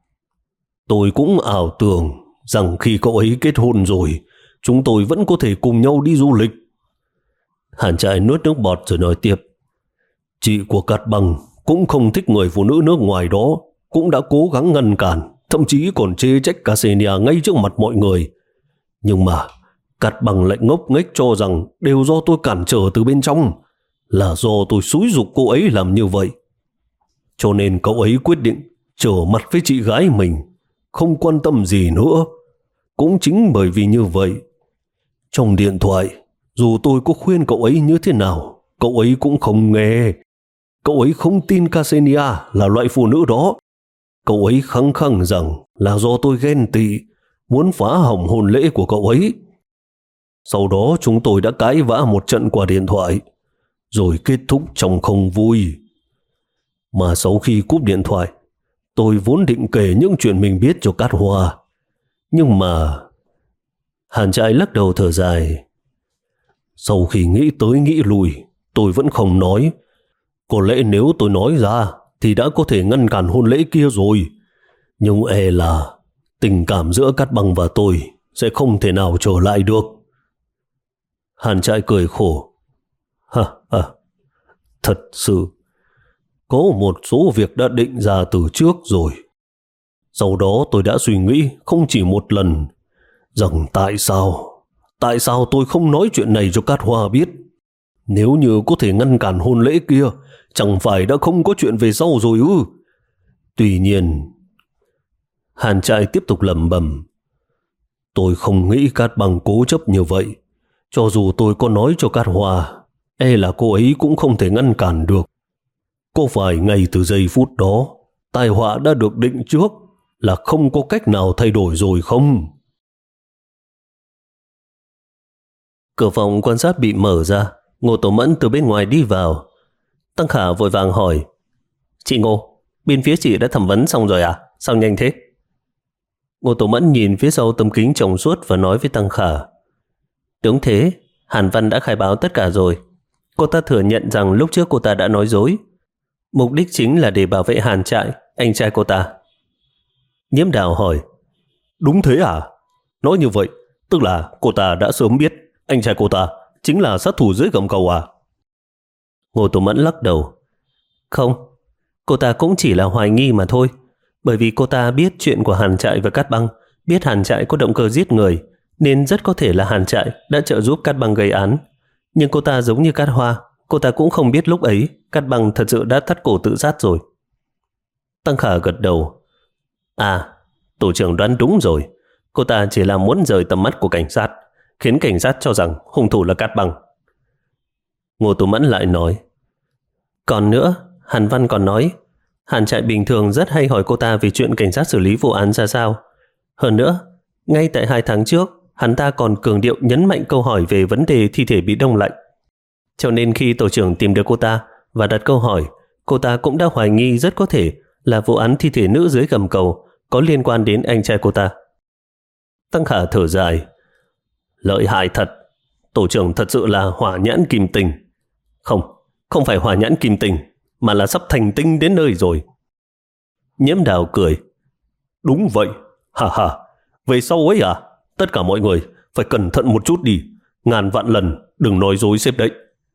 Tôi cũng ảo tưởng rằng khi cậu ấy kết hôn rồi, chúng tôi vẫn có thể cùng nhau đi du lịch. Hàn Trại nuốt nước bọt rồi nói tiếp. Chị của Cát Bằng cũng không thích người phụ nữ nước ngoài đó, cũng đã cố gắng ngăn cản, thậm chí còn chê trách Ksenia ngay trước mặt mọi người. Nhưng mà Cát Bằng lại ngốc nghếch cho rằng đều do tôi cản trở từ bên trong, là do tôi xúi giục cô ấy làm như vậy. Cho nên cậu ấy quyết định trở mặt với chị gái mình, không quan tâm gì nữa. Cũng chính bởi vì như vậy, trong điện thoại, dù tôi có khuyên cậu ấy như thế nào, cậu ấy cũng không nghe. Cậu ấy không tin Ksenia là loại phụ nữ đó. Cậu ấy khăng khăng rằng là do tôi ghen tị, muốn phá hỏng hôn lễ của cậu ấy. Sau đó chúng tôi đã cãi vã một trận qua điện thoại, rồi kết thúc trong không vui. Mà sau khi cúp điện thoại, tôi vốn định kể những chuyện mình biết cho Cát Hoa. Nhưng mà... Hàn Trại lắc đầu thở dài. Sau khi nghĩ tới nghĩ lui, tôi vẫn không nói. Có lẽ nếu tôi nói ra thì đã có thể ngăn cản hôn lễ kia rồi. Nhưng e là tình cảm giữa Cát Bằng và tôi sẽ không thể nào trở lại được. Hàn Trại cười khổ. Ha ha, thật sự có một số việc đã định ra từ trước rồi. Sau đó tôi đã suy nghĩ không chỉ một lần rằng tại sao, tại sao tôi không nói chuyện này cho Cát Hoa biết. Nếu như có thể ngăn cản hôn lễ kia, chẳng phải đã không có chuyện về sau rồi ư? Tuy nhiên, Hàn Trại tiếp tục lẩm bẩm, tôi không nghĩ Cát Bằng cố chấp như vậy. Cho dù tôi có nói cho Cát Hoa, e là cô ấy cũng không thể ngăn cản được. Có phải ngay từ giây phút đó, tai họa đã được định trước là không có cách nào thay đổi rồi không? Cửa phòng quan sát bị mở ra, Ngô Tổ Mẫn từ bên ngoài đi vào. Tăng Khả vội vàng hỏi, chị Ngô, bên phía chị đã thẩm vấn xong rồi à? Sao nhanh thế? Ngô Tổ Mẫn nhìn phía sau tấm kính trồng suốt và nói với Tăng Khả, đúng thế, Hàn Văn đã khai báo tất cả rồi. Cô ta thừa nhận rằng lúc trước cô ta đã nói dối. Mục đích chính là để bảo vệ Hàn Trại, anh trai cô ta. Nhiễm Đào hỏi, đúng thế à? Nói như vậy, tức là cô ta đã sớm biết anh trai cô ta chính là sát thủ dưới gầm cầu à? Ngô Tổ Mẫn lắc đầu, không, cô ta cũng chỉ là hoài nghi mà thôi. Bởi vì cô ta biết chuyện của Hàn Trại và Cát Băng, biết Hàn Trại có động cơ giết người, nên rất có thể là Hàn Trại đã trợ giúp Cát Băng gây án. Nhưng cô ta giống như Cát Hoa, cô ta cũng không biết lúc ấy Cát Băng thật sự đã thắt cổ tự sát rồi. Tăng Khả gật đầu, à, tổ trưởng đoán đúng rồi. Cô ta chỉ là muốn rời tầm mắt của cảnh sát, khiến cảnh sát cho rằng hung thủ là Cát Băng. Ngô Tú Mẫn lại nói, còn nữa, Hàn Văn còn nói Hàn Trại bình thường rất hay hỏi cô ta về chuyện cảnh sát xử lý vụ án ra sao. Hơn nữa, ngay tại hai tháng trước, hắn ta còn cường điệu nhấn mạnh câu hỏi về vấn đề thi thể bị đông lạnh. Cho nên khi tổ trưởng tìm được cô ta và đặt câu hỏi Cô ta cũng đã hoài nghi rất có thể là vụ án thi thể nữ dưới gầm cầu có liên quan đến anh trai cô ta. Tăng Khả thở dài. Lợi hại thật, tổ trưởng thật sự là hỏa nhãn kim tinh. Không, không phải hỏa nhãn kim tinh, mà là sắp thành tinh đến nơi rồi. Nhiễm Đào cười. Đúng vậy, ha ha, về sau ấy à, tất cả mọi người phải cẩn thận một chút đi, ngàn vạn lần đừng nói dối sếp đấy.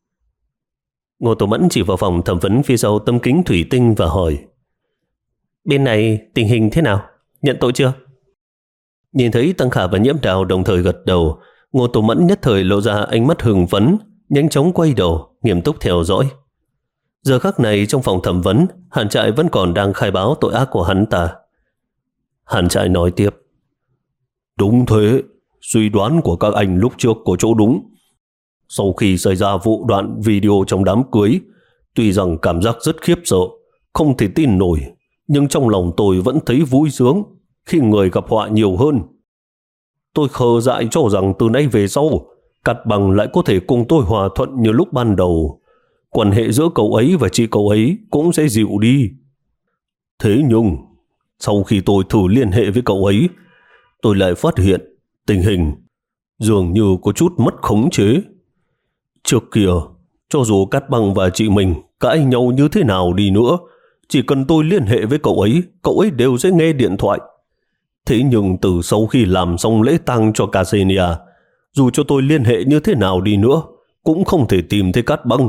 Ngô Tố Mẫn chỉ vào phòng thẩm vấn phía sau tấm kính thủy tinh và hỏi, bên này tình hình thế nào, nhận tội chưa? Nhìn thấy Tăng Khả và Nhiễm Đào đồng thời gật đầu, Ngô Tố Mẫn nhất thời lộ ra ánh mắt hưng phấn, nhanh chóng quay đầu, nghiêm túc theo dõi. Giờ khắc này trong phòng thẩm vấn, Hàn Trại vẫn còn đang khai báo tội ác của hắn ta. Hàn Trại nói tiếp, đúng thế, suy đoán của các anh lúc trước có chỗ đúng. Sau khi xảy ra vụ đoạn video trong đám cưới, tuy rằng cảm giác rất khiếp sợ, không thể tin nổi, nhưng trong lòng tôi vẫn thấy vui sướng khi người gặp họa nhiều hơn. Tôi khờ dại cho rằng từ nay về sau, Cát Bằng lại có thể cùng tôi hòa thuận như lúc ban đầu. Quan hệ giữa cậu ấy và chị cậu ấy cũng sẽ dịu đi. Thế nhưng, sau khi tôi thử liên hệ với cậu ấy, tôi lại phát hiện tình hình dường như có chút mất khống chế. Trước kia, cho dù Cát Bằng và chị mình cãi nhau như thế nào đi nữa, chỉ cần tôi liên hệ với cậu ấy, cậu ấy đều sẽ nghe điện thoại. Thế nhưng từ sau khi làm xong lễ tang cho Ksenia, dù cho tôi liên hệ như thế nào đi nữa, cũng không thể tìm thấy Cát Bằng.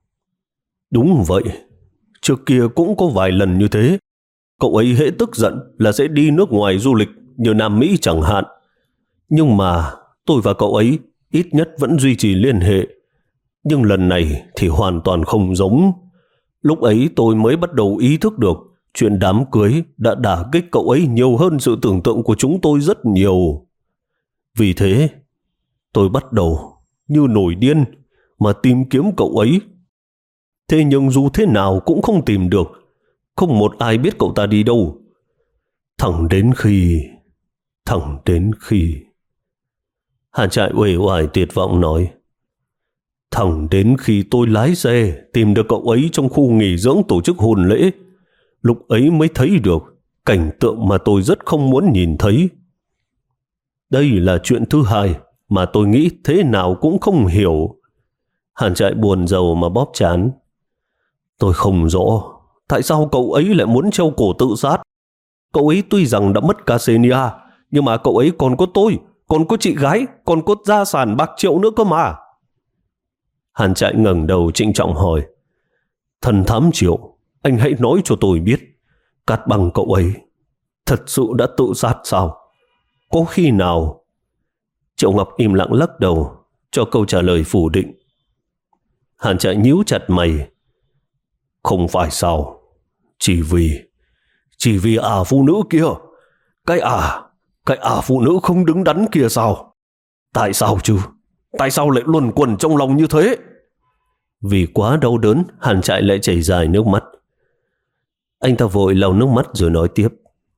Đúng vậy, trước kia cũng có vài lần như thế. Cậu ấy hễ tức giận là sẽ đi nước ngoài du lịch như Nam Mỹ chẳng hạn. Nhưng mà tôi và cậu ấy ít nhất vẫn duy trì liên hệ. Nhưng lần này thì hoàn toàn không giống. Lúc ấy tôi mới bắt đầu ý thức được chuyện đám cưới đã đả kích cậu ấy nhiều hơn sự tưởng tượng của chúng tôi rất nhiều. Vì thế, tôi bắt đầu như nổi điên mà tìm kiếm cậu ấy. Thế nhưng dù thế nào cũng không tìm được. Không một ai biết cậu ta đi đâu. Thẳng đến khi... Thẳng đến khi... Hàn Trại uể oải tuyệt vọng nói, thẳng đến khi tôi lái xe tìm được cậu ấy trong khu nghỉ dưỡng tổ chức hôn lễ, lúc ấy mới thấy được cảnh tượng mà tôi rất không muốn nhìn thấy. Đây là chuyện thứ hai mà tôi nghĩ thế nào cũng không hiểu. Hàn Trại buồn rầu mà bóp trán. Tôi không rõ tại sao cậu ấy lại muốn treo cổ tự sát. Cậu ấy tuy rằng đã mất Ksenia, nhưng mà cậu ấy còn có tôi, còn có chị gái, còn có gia sản bạc triệu nữa cơ mà. Hàn Trại ngẩng đầu trịnh trọng hỏi, thần thám Triệu, anh hãy nói cho tôi biết, Cát Bằng cậu ấy thật sự đã tự sát sao? Có khi nào? Triệu Ngọc im lặng lắc đầu, cho câu trả lời phủ định. Hàn Trại nhíu chặt mày. Không phải sao? Chỉ vì, chỉ vì ả phụ nữ kia, cái ả, cái ả phụ nữ không đứng đắn kia sao? Tại sao chứ? Tại sao lại luẩn quẩn trong lòng như thế? Vì quá đau đớn, Hàn Trại lại chảy dài nước mắt. Anh ta vội lau nước mắt rồi nói tiếp.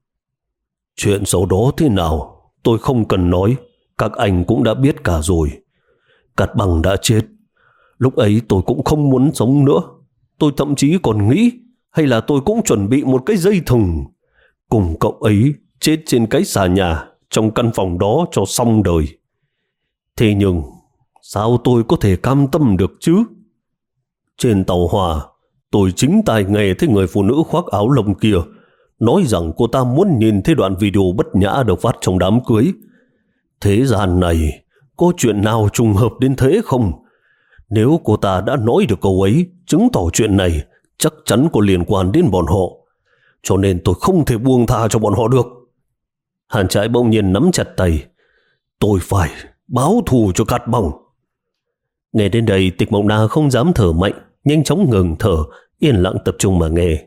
Chuyện sau đó thế nào, tôi không cần nói, các anh cũng đã biết cả rồi. Cát Bằng đã chết. Lúc ấy tôi cũng không muốn sống nữa. Tôi thậm chí còn nghĩ hay là tôi cũng chuẩn bị một cái dây thừng cùng cậu ấy chết trên cái xà nhà trong căn phòng đó cho xong đời. Thế nhưng sao tôi có thể cam tâm được chứ? Trên tàu hỏa, tôi chính tai nghe thấy người phụ nữ khoác áo lông kia nói rằng cô ta muốn nhìn thấy đoạn video bất nhã được phát trong đám cưới. Thế gian này có chuyện nào trùng hợp đến thế không? Nếu cô ta đã nói được câu ấy, chứng tỏ chuyện này chắc chắn có liên quan đến bọn họ. Cho nên tôi không thể buông tha cho bọn họ được. Hàn Trại bỗng nhiên nắm chặt tay. Tôi phải báo thù cho Cát Bằng. Nghe đến đây, Tịch Mộng Na không dám thở mạnh, nhanh chóng ngừng thở, yên lặng tập trung mà nghe.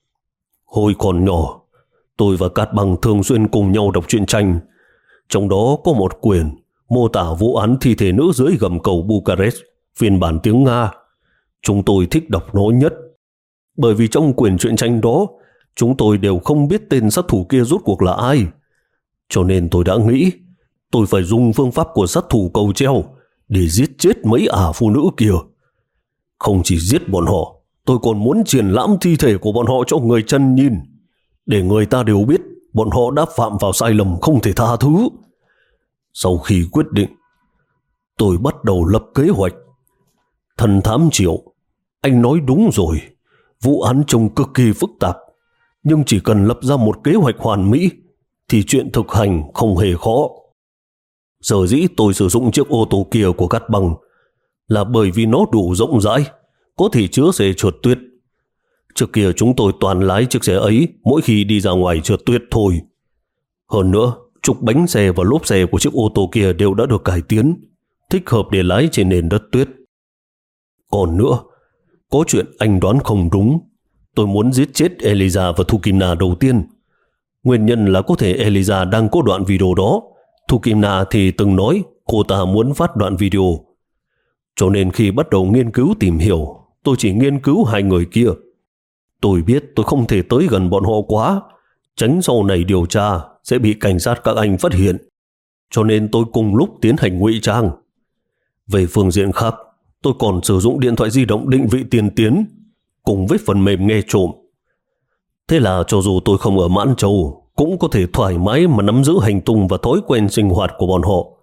Hồi còn nhỏ, tôi và Cát Bằng thường xuyên cùng nhau đọc truyện tranh. Trong đó có một quyển mô tả vụ án thi thể nữ dưới gầm cầu Bucharest, phiên bản tiếng Nga. Chúng tôi thích đọc nó nhất. Bởi vì trong quyển truyện tranh đó, chúng tôi đều không biết tên sát thủ kia rốt cuộc là ai. Cho nên tôi đã nghĩ tôi phải dùng phương pháp của sát thủ cầu treo để giết chết mấy ả phụ nữ kia. Không chỉ giết bọn họ, tôi còn muốn triển lãm thi thể của bọn họ cho người chân nhìn, để người ta đều biết bọn họ đã phạm vào sai lầm không thể tha thứ. Sau khi quyết định, tôi bắt đầu lập kế hoạch. Thần thám Triệu, anh nói đúng rồi, vụ án trông cực kỳ phức tạp, nhưng chỉ cần lập ra một kế hoạch hoàn mỹ thì chuyện thực hành không hề khó. Sở dĩ tôi sử dụng chiếc ô tô kia của Cát Băng là bởi vì nó đủ rộng rãi, có thể chứa xe trượt tuyết. Trước kia chúng tôi toàn lái chiếc xe ấy mỗi khi đi ra ngoài trượt tuyết thôi. Hơn nữa, trục bánh xe và lốp xe của chiếc ô tô kia đều đã được cải tiến, thích hợp để lái trên nền đất tuyết. Còn nữa, có chuyện anh đoán không đúng. Tôi muốn giết chết Eliza và Thu Kim Na đầu tiên. Nguyên nhân là có thể Eliza đang có đoạn video đó, Thu Kim Na thì từng nói cô ta muốn phát đoạn video. Cho nên khi bắt đầu nghiên cứu tìm hiểu, tôi chỉ nghiên cứu hai người kia. Tôi biết tôi không thể tới gần bọn họ quá, tránh sau này điều tra sẽ bị cảnh sát các anh phát hiện. Cho nên tôi cùng lúc tiến hành ngụy trang. Về phương diện khác, tôi còn sử dụng điện thoại di động định vị tiên tiến cùng với phần mềm nghe trộm. Thế là cho dù tôi không ở Mãn Châu, cũng có thể thoải mái mà nắm giữ hành tung và thói quen sinh hoạt của bọn họ.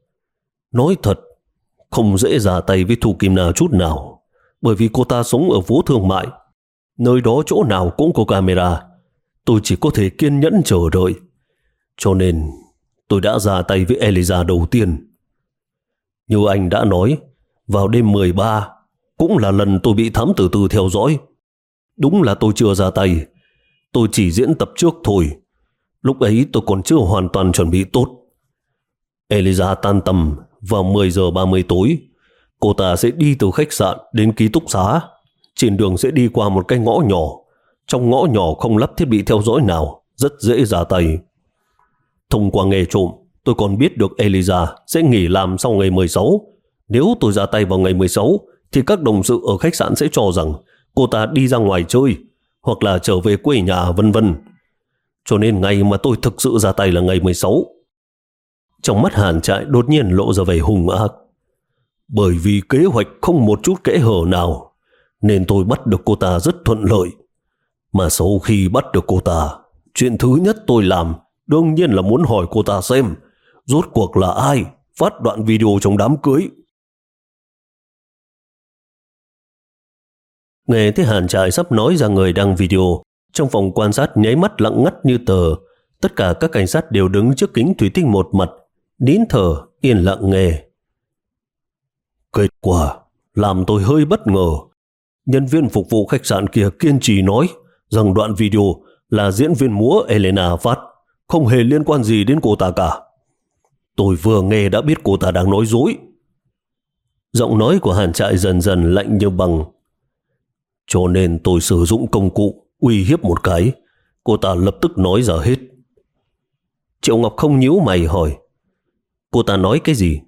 Nói thật, không dễ ra tay với Thu Kim Na chút nào, bởi vì cô ta sống ở phố thương mại, nơi đó chỗ nào cũng có camera. Tôi chỉ có thể kiên nhẫn chờ đợi. Cho nên tôi đã ra tay với Eliza đầu tiên. Như anh đã nói, vào đêm mười ba cũng là lần tôi bị thám tử tư theo dõi. Đúng là tôi chưa ra tay, tôi chỉ diễn tập trước thôi. Lúc ấy tôi còn chưa hoàn toàn chuẩn bị tốt. Eliza tan tầm vào mười giờ ba mươi tối. Cô ta sẽ đi từ khách sạn đến ký túc xá. Trên đường sẽ đi qua một cái ngõ nhỏ. Trong ngõ nhỏ không lắp thiết bị theo dõi nào, rất dễ ra tay. Thông qua nghe trộm, tôi còn biết được Eliza sẽ nghỉ làm sau ngày mười sáu. Nếu tôi ra tay vào ngày mười sáu, thì các đồng sự ở khách sạn sẽ cho rằng cô ta đi ra ngoài chơi, hoặc là trở về quê nhà vân vân. Cho nên ngày mà tôi thực sự ra tay là ngày mười sáu. Trong mắt Hàn Trại đột nhiên lộ ra vẻ hung ác. Bởi vì kế hoạch không một chút kẽ hở nào, nên tôi bắt được cô ta rất thuận lợi. Mà sau khi bắt được cô ta, chuyện thứ nhất tôi làm đương nhiên là muốn hỏi cô ta xem rốt cuộc là ai phát đoạn video trong đám cưới. Nghe thấy Hàn Trại sắp nói ra người đăng video, trong phòng quan sát nháy mắt lặng ngắt như tờ. Tất cả các cảnh sát đều đứng trước kính thủy tinh một mặt, nín thở, yên lặng nghe. Kết quả làm tôi hơi bất ngờ. Nhân viên phục vụ khách sạn kia kiên trì nói rằng đoạn video là diễn viên múa Elena phát, không hề liên quan gì đến cô ta cả. Tôi vừa nghe đã biết cô ta đang nói dối. Giọng nói của Hàn Trại dần dần lạnh như băng. Cho nên tôi sử dụng công cụ uy hiếp một cái, cô ta lập tức nói ra hết. Triệu Ngọc không nhíu mày hỏi, cô ta nói cái gì?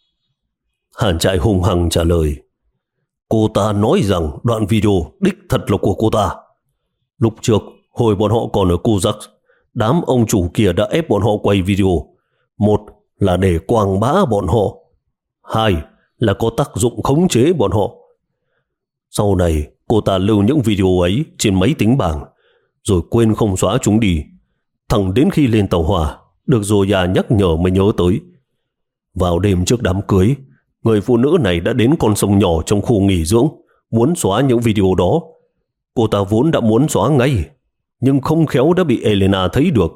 Hàn Trại hung hăng trả lời, cô ta nói rằng đoạn video đích thật là của cô ta. Lúc trước, hồi bọn họ còn ở Kuzak, đám ông chủ kia đã ép bọn họ quay video. Một là để quảng bá bọn họ, hai là có tác dụng khống chế bọn họ. Sau này, cô ta lưu những video ấy trên máy tính bảng, rồi quên không xóa chúng đi. Thẳng đến khi lên tàu hỏa, được Zoya nhắc nhở mới nhớ tới. Vào đêm trước đám cưới, người phụ nữ này đã đến con sông nhỏ trong khu nghỉ dưỡng, muốn xóa những video đó. Cô ta vốn đã muốn xóa ngay, nhưng không khéo đã bị Elena thấy được.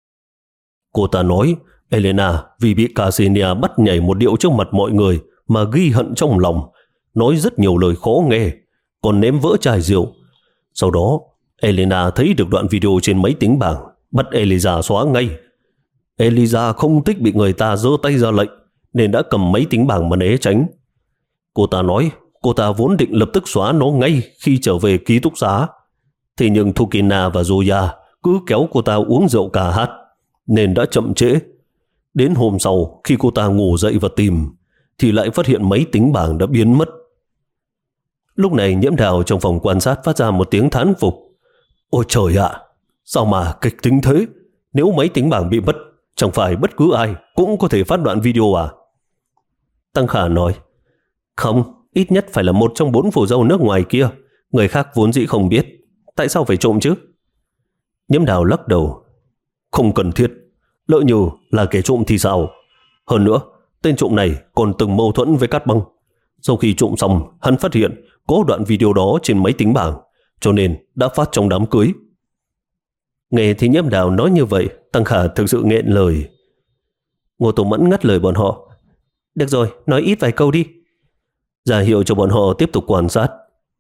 Cô ta nói Elena vì bị Ksenia bắt nhảy một điệu trước mặt mọi người mà ghi hận trong lòng, nói rất nhiều lời khó nghe, còn ném vỡ chai rượu. Sau đó, Elena thấy được đoạn video trên máy tính bảng, bắt Eliza xóa ngay. Eliza không thích bị người ta giơ tay ra lệnh, nên đã cầm máy tính bảng mà né tránh. Cô ta nói cô ta vốn định lập tức xóa nó ngay khi trở về ký túc xá. Thế nhưng Thukina và Zoya cứ kéo cô ta uống rượu ca hát, nên đã chậm trễ. Đến hôm sau, khi cô ta ngủ dậy và tìm, thì lại phát hiện máy tính bảng đã biến mất. Lúc này Nhiễm Đào trong phòng quan sát phát ra một tiếng thán phục. Ôi trời ạ, sao mà kịch tính thế? Nếu máy tính bảng bị mất, chẳng phải bất cứ ai cũng có thể phát đoạn video à? Tăng Khả nói, không, ít nhất phải là một trong bốn phù dâu nước ngoài kia. Người khác vốn dĩ không biết, tại sao phải trộm chứ? Nhiễm Đào lắc đầu. Không cần thiết, lỡ như là kẻ trộm thì sao? Hơn nữa, tên trộm này còn từng mâu thuẫn với Cát Băng. Sau khi trộm xong, hắn phát hiện có đoạn video đó trên máy tính bảng, cho nên đã phát trong đám cưới. Nghe thì Nhiễm Đào nói như vậy, Tăng Khả thực sự nghẹn lời. Ngô Tổ Mẫn ngắt lời bọn họ. Được rồi, nói ít vài câu đi. Ra hiệu cho bọn họ tiếp tục quan sát.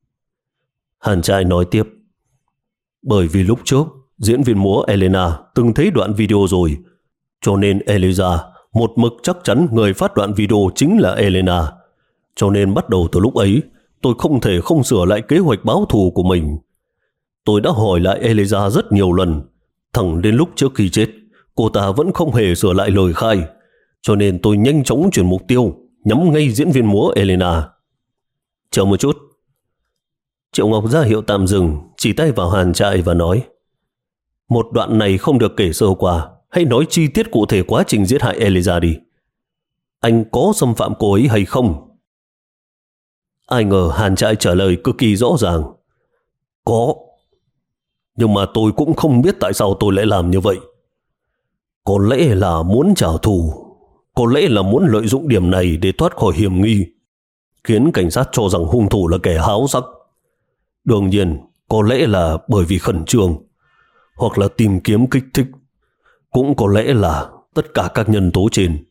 Hàn Trại nói tiếp. Bởi vì lúc trước, diễn viên múa Elena từng thấy đoạn video rồi, cho nên Eliza một mực chắc chắn người phát đoạn video chính là Elena. Cho nên bắt đầu từ lúc ấy, tôi không thể không sửa lại kế hoạch báo thù của mình. Tôi đã hỏi lại Eliza rất nhiều lần, thẳng đến lúc trước khi chết, cô ta vẫn không hề sửa lại lời khai. Cho nên tôi nhanh chóng chuyển mục tiêu, nhắm ngay diễn viên múa Elena. Chờ một chút. Triệu Ngọc ra hiệu tạm dừng, chỉ tay vào Hàn Trại và nói. Một đoạn này không được kể sơ qua, hãy nói chi tiết cụ thể quá trình giết hại Eliza đi. Anh có xâm phạm cô ấy hay không? Ai ngờ Hàn Trại trả lời cực kỳ rõ ràng. Có. Nhưng mà tôi cũng không biết tại sao tôi lại làm như vậy. Có lẽ là muốn trả thù, có lẽ là muốn lợi dụng điểm này để thoát khỏi hiểm nghi, khiến cảnh sát cho rằng hung thủ là kẻ háo sắc. Đương nhiên, có lẽ là bởi vì khẩn trương, hoặc là tìm kiếm kích thích, cũng có lẽ là tất cả các nhân tố trên.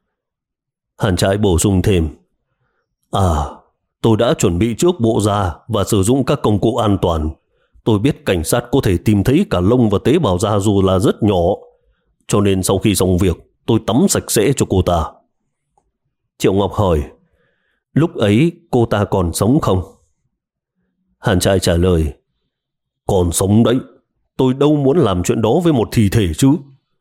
Hàn Trại bổ sung thêm. À, tôi đã chuẩn bị trước bộ da và sử dụng các công cụ an toàn. Tôi biết cảnh sát có thể tìm thấy cả lông và tế bào da dù là rất nhỏ, cho nên sau khi xong việc, tôi tắm sạch sẽ cho cô ta. Triệu Ngọc hỏi. Lúc ấy cô ta còn sống không? Hàn Trại trả lời. Còn sống đấy. Tôi đâu muốn làm chuyện đó với một thi thể chứ.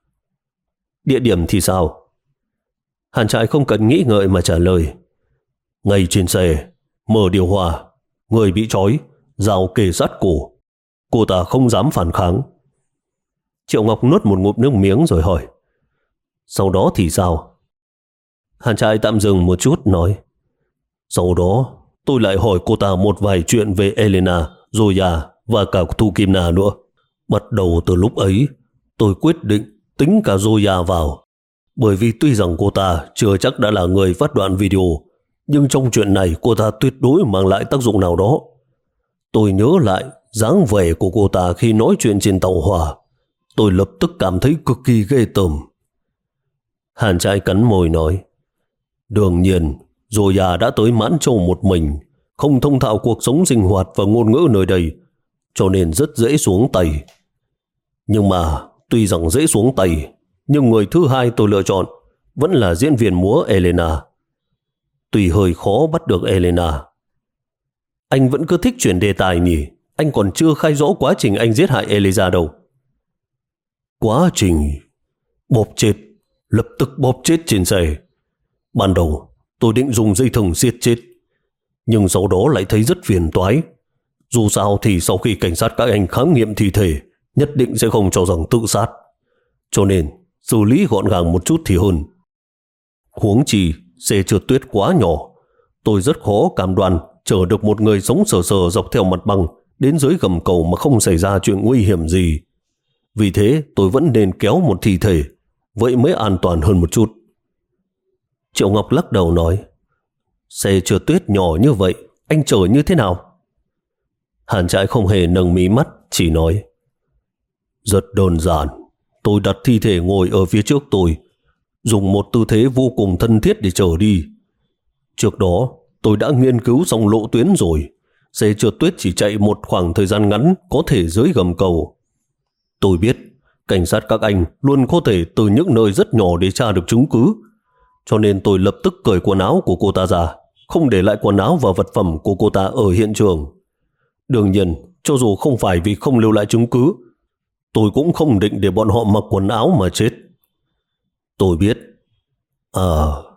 Địa điểm thì sao? Hàn Trại không cần nghĩ ngợi mà trả lời. Ngay trên xe, mở điều hòa, người bị trói, dao kề sát cổ. Cô ta không dám phản kháng. Triệu Ngọc nuốt một ngụm nước miếng rồi hỏi. Sau đó thì sao? Hàn Trại tạm dừng một chút nói. Sau đó tôi lại hỏi cô ta một vài chuyện về Elena, Zoya và cả Thu Kim Na nữa. Bắt đầu từ lúc ấy, tôi quyết định tính cả Zoya vào. Bởi vì tuy rằng cô ta chưa chắc đã là người phát đoạn video, nhưng trong chuyện này cô ta tuyệt đối mang lại tác dụng nào đó. Tôi nhớ lại dáng vẻ của cô ta khi nói chuyện trên tàu hỏa. Tôi lập tức cảm thấy cực kỳ ghê tởm. Hàn Trại cắn môi nói. Đương nhiên, Zoya đã tới Mãn Châu một mình, không thông thạo cuộc sống sinh hoạt và ngôn ngữ nơi đây, cho nên rất dễ xuống tay. Nhưng mà tuy rằng dễ xuống tay, nhưng người thứ hai tôi lựa chọn vẫn là diễn viên múa Elena. Tuy hơi khó bắt được Elena. Anh vẫn cứ thích chuyển đề tài nhỉ? Anh còn chưa khai rõ quá trình anh giết hại Eliza đâu. Quá trình bóp chết, lập tức bóp chết trên xe. Ban đầu tôi định dùng dây thừng siết chết, nhưng sau đó lại thấy rất phiền toái. Dù sao thì sau khi cảnh sát các anh khám nghiệm thi thể, nhất định sẽ không cho rằng tự sát. Cho nên xử lý gọn gàng một chút thì hơn. Huống chi xe trượt tuyết quá nhỏ, tôi rất khó cam đoan chở được một người sống sờ sờ dọc theo mặt băng đến dưới gầm cầu mà không xảy ra chuyện nguy hiểm gì. Vì thế tôi vẫn nên kéo một thi thể, vậy mới an toàn hơn một chút. Triệu Ngọc lắc đầu nói. Xe trượt tuyết nhỏ như vậy, anh chở như thế nào? Hàn Trại không hề nâng mí mắt, chỉ nói. Rất đơn giản, tôi đặt thi thể ngồi ở phía trước tôi, dùng một tư thế vô cùng thân thiết để chở đi. Trước đó, tôi đã nghiên cứu xong lộ tuyến rồi. Xe trượt tuyết chỉ chạy một khoảng thời gian ngắn có thể dưới gầm cầu. Tôi biết, cảnh sát các anh luôn có thể từ những nơi rất nhỏ để tra được chứng cứ. Cho nên tôi lập tức cởi quần áo của cô ta ra, không để lại quần áo và vật phẩm của cô ta ở hiện trường. Đương nhiên, cho dù không phải vì không lưu lại chứng cứ, tôi cũng không định để bọn họ mặc quần áo mà chết. Tôi biết. À...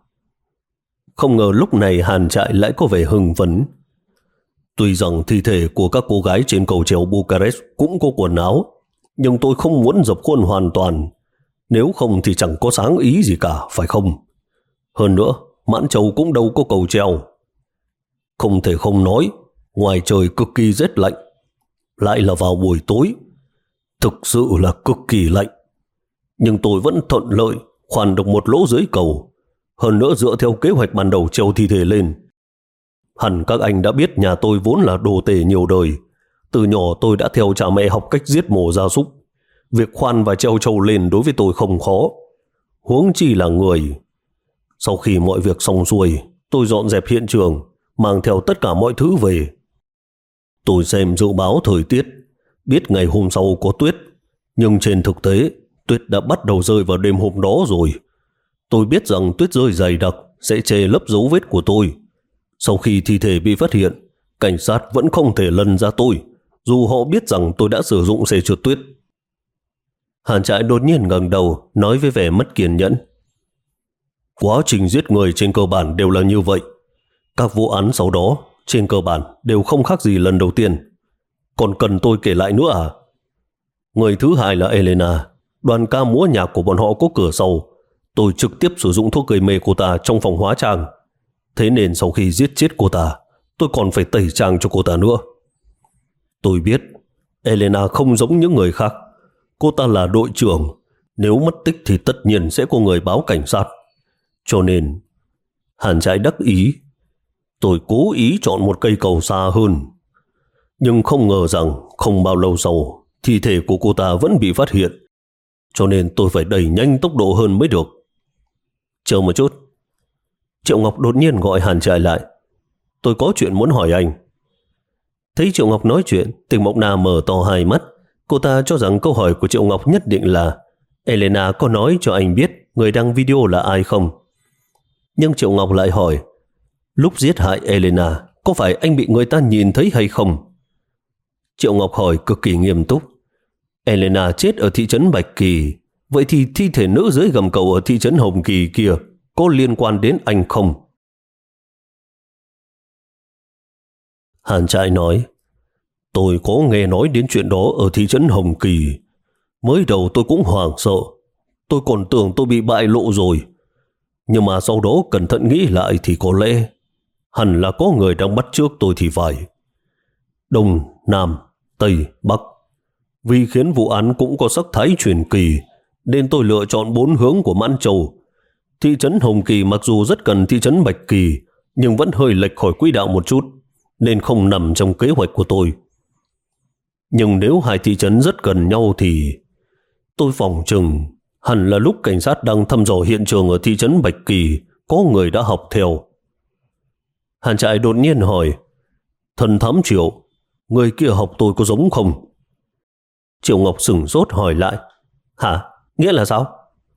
Không ngờ lúc này Hàn Trại lại có vẻ hưng phấn. Tuy rằng thi thể của các cô gái trên cầu treo Bucharest cũng có quần áo, nhưng tôi không muốn dập khuôn hoàn toàn. Nếu không thì chẳng có sáng ý gì cả, phải không? Hơn nữa, Mãn Châu cũng đâu có cầu treo. Không thể không nói, Ngoài trời cực kỳ rét lạnh, lại là vào buổi tối, thực sự là cực kỳ lạnh. Nhưng tôi vẫn thuận lợi khoan được một lỗ dưới cầu, hơn nữa dựa theo kế hoạch ban đầu treo thi thể lên. Hẳn các anh đã biết nhà tôi vốn là đồ tể nhiều đời. Từ nhỏ tôi đã theo cha mẹ học cách giết mổ gia súc. Việc khoan và treo trâu lên đối với tôi không khó, huống chi là người. Sau khi mọi việc xong xuôi, tôi dọn dẹp hiện trường, mang theo tất cả mọi thứ về. Tôi xem dự báo thời tiết, biết ngày hôm sau có tuyết, nhưng trên thực tế, tuyết đã bắt đầu rơi vào đêm hôm đó rồi. Tôi biết rằng tuyết rơi dày đặc sẽ che lấp dấu vết của tôi. Sau khi thi thể bị phát hiện, cảnh sát vẫn không thể lần ra tôi, dù họ biết rằng tôi đã sử dụng xe trượt tuyết. Hàn Trại đột nhiên ngẩng đầu, nói với vẻ mất kiên nhẫn. Quá trình giết người trên cơ bản đều là như vậy. Các vụ án sau đó, trên cơ bản, đều không khác gì lần đầu tiên. Còn cần tôi kể lại nữa à? Người thứ hai là Elena. Đoàn ca múa nhạc của bọn họ có cửa sau. Tôi trực tiếp sử dụng thuốc gây mê cô ta trong phòng hóa trang. Thế nên sau khi giết chết cô ta, tôi còn phải tẩy trang cho cô ta nữa. Tôi biết Elena không giống những người khác. Cô ta là đội trưởng. Nếu mất tích thì tất nhiên sẽ có người báo cảnh sát. Cho nên, Hàn Trại đắc ý. Tôi cố ý chọn một cây cầu xa hơn. Nhưng không ngờ rằng không bao lâu sau, thi thể của cô ta vẫn bị phát hiện. Cho nên tôi phải đẩy nhanh tốc độ hơn mới được. Chờ một chút. Triệu Ngọc đột nhiên gọi Hàn Trại lại. Tôi có chuyện muốn hỏi anh. Thấy Triệu Ngọc nói chuyện, Tình Mộng Na mở to hai mắt. Cô ta cho rằng câu hỏi của Triệu Ngọc nhất định là Elena có nói cho anh biết người đăng video là ai không? Nhưng Triệu Ngọc lại hỏi, lúc giết hại Elena, có phải anh bị người ta nhìn thấy hay không? Triệu Ngọc hỏi cực kỳ nghiêm túc. Elena chết ở thị trấn Bạch Kỳ, vậy thì thi thể nữ dưới gầm cầu ở thị trấn Hồng Kỳ kia có liên quan đến anh không? Hàn Trại nói, tôi có nghe nói đến chuyện đó ở thị trấn Hồng Kỳ. Mới đầu tôi cũng hoảng sợ, tôi còn tưởng tôi bị bại lộ rồi. Nhưng mà sau đó cẩn thận nghĩ lại thì có lẽ hẳn là có người đang bắt chước tôi thì phải. Đông, Nam, Tây, Bắc. Vì khiến vụ án cũng có sắc thái truyền kỳ, nên tôi lựa chọn bốn hướng của Mãn Châu. Thị trấn Hồng Kỳ mặc dù rất gần thị trấn Bạch Kỳ, nhưng vẫn hơi lệch khỏi quỹ đạo một chút, nên không nằm trong kế hoạch của tôi. Nhưng nếu hai thị trấn rất gần nhau thì tôi phỏng chừng hẳn là lúc cảnh sát đang thăm dò hiện trường ở thị trấn Bạch Kỳ có người đã học theo. Hàn Trại đột nhiên hỏi, thần thám Triệu, người kia học tôi có giống không? Triệu Ngọc sửng sốt hỏi lại, hả? Nghĩa là sao?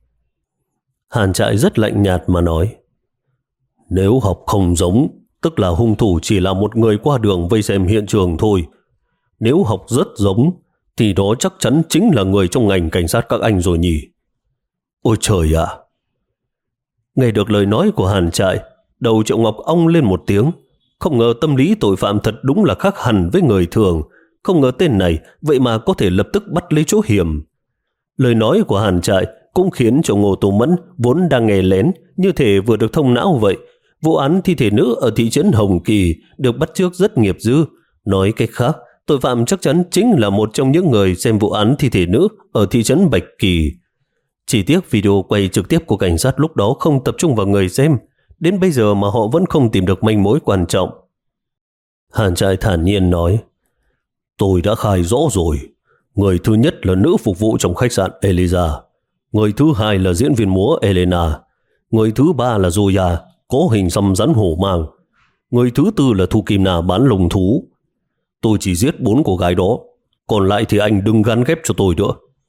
Hàn Trại rất lạnh nhạt mà nói, nếu học không giống, tức là hung thủ chỉ là một người qua đường vây xem hiện trường thôi. Nếu học rất giống, thì đó chắc chắn chính là người trong ngành cảnh sát các anh rồi nhỉ? Ôi trời ạ! Nghe được lời nói của Hàn Trại, đầu Triệu Ngọc ong lên một tiếng. Không ngờ tâm lý tội phạm thật đúng là khác hẳn với người thường. Không ngờ tên này vậy mà có thể lập tức bắt lấy chỗ hiểm. Lời nói của Hàn Trại cũng khiến cho Ngô Tô Mẫn vốn đang nghe lén như thể vừa được thông não vậy. Vụ án thi thể nữ ở thị trấn Hồng Kỳ được bắt chước rất nghiệp dư. Nói cách khác, tội phạm chắc chắn chính là một trong những người xem vụ án thi thể nữ ở thị trấn Bạch Kỳ. Chỉ tiếc video quay trực tiếp của cảnh sát lúc đó không tập trung vào người xem. Đến bây giờ mà họ vẫn không tìm được manh mối quan trọng. Hàn Trại thản nhiên nói, tôi đã khai rõ rồi. Người thứ nhất là nữ phục vụ trong khách sạn Eliza. Người thứ hai là diễn viên múa Elena. Người thứ ba là Zoya, có hình xăm rắn hổ mang. Người thứ tư là Thu Kim Na bán lồng thú. Tôi chỉ giết bốn cô gái đó, còn lại thì anh đừng gắn ghép cho tôi nữa.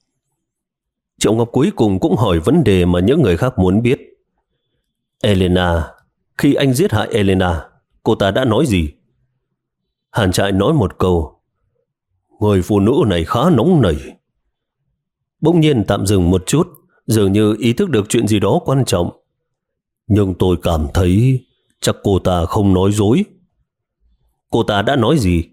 Triệu Ngọc cuối cùng cũng hỏi vấn đề mà những người khác muốn biết. Elena, khi anh giết hại Elena, cô ta đã nói gì? Hàn Trại nói một câu, người phụ nữ này khá nóng nảy. Bỗng nhiên tạm dừng một chút, dường như ý thức được chuyện gì đó quan trọng. Nhưng tôi cảm thấy chắc cô ta không nói dối. Cô ta đã nói gì?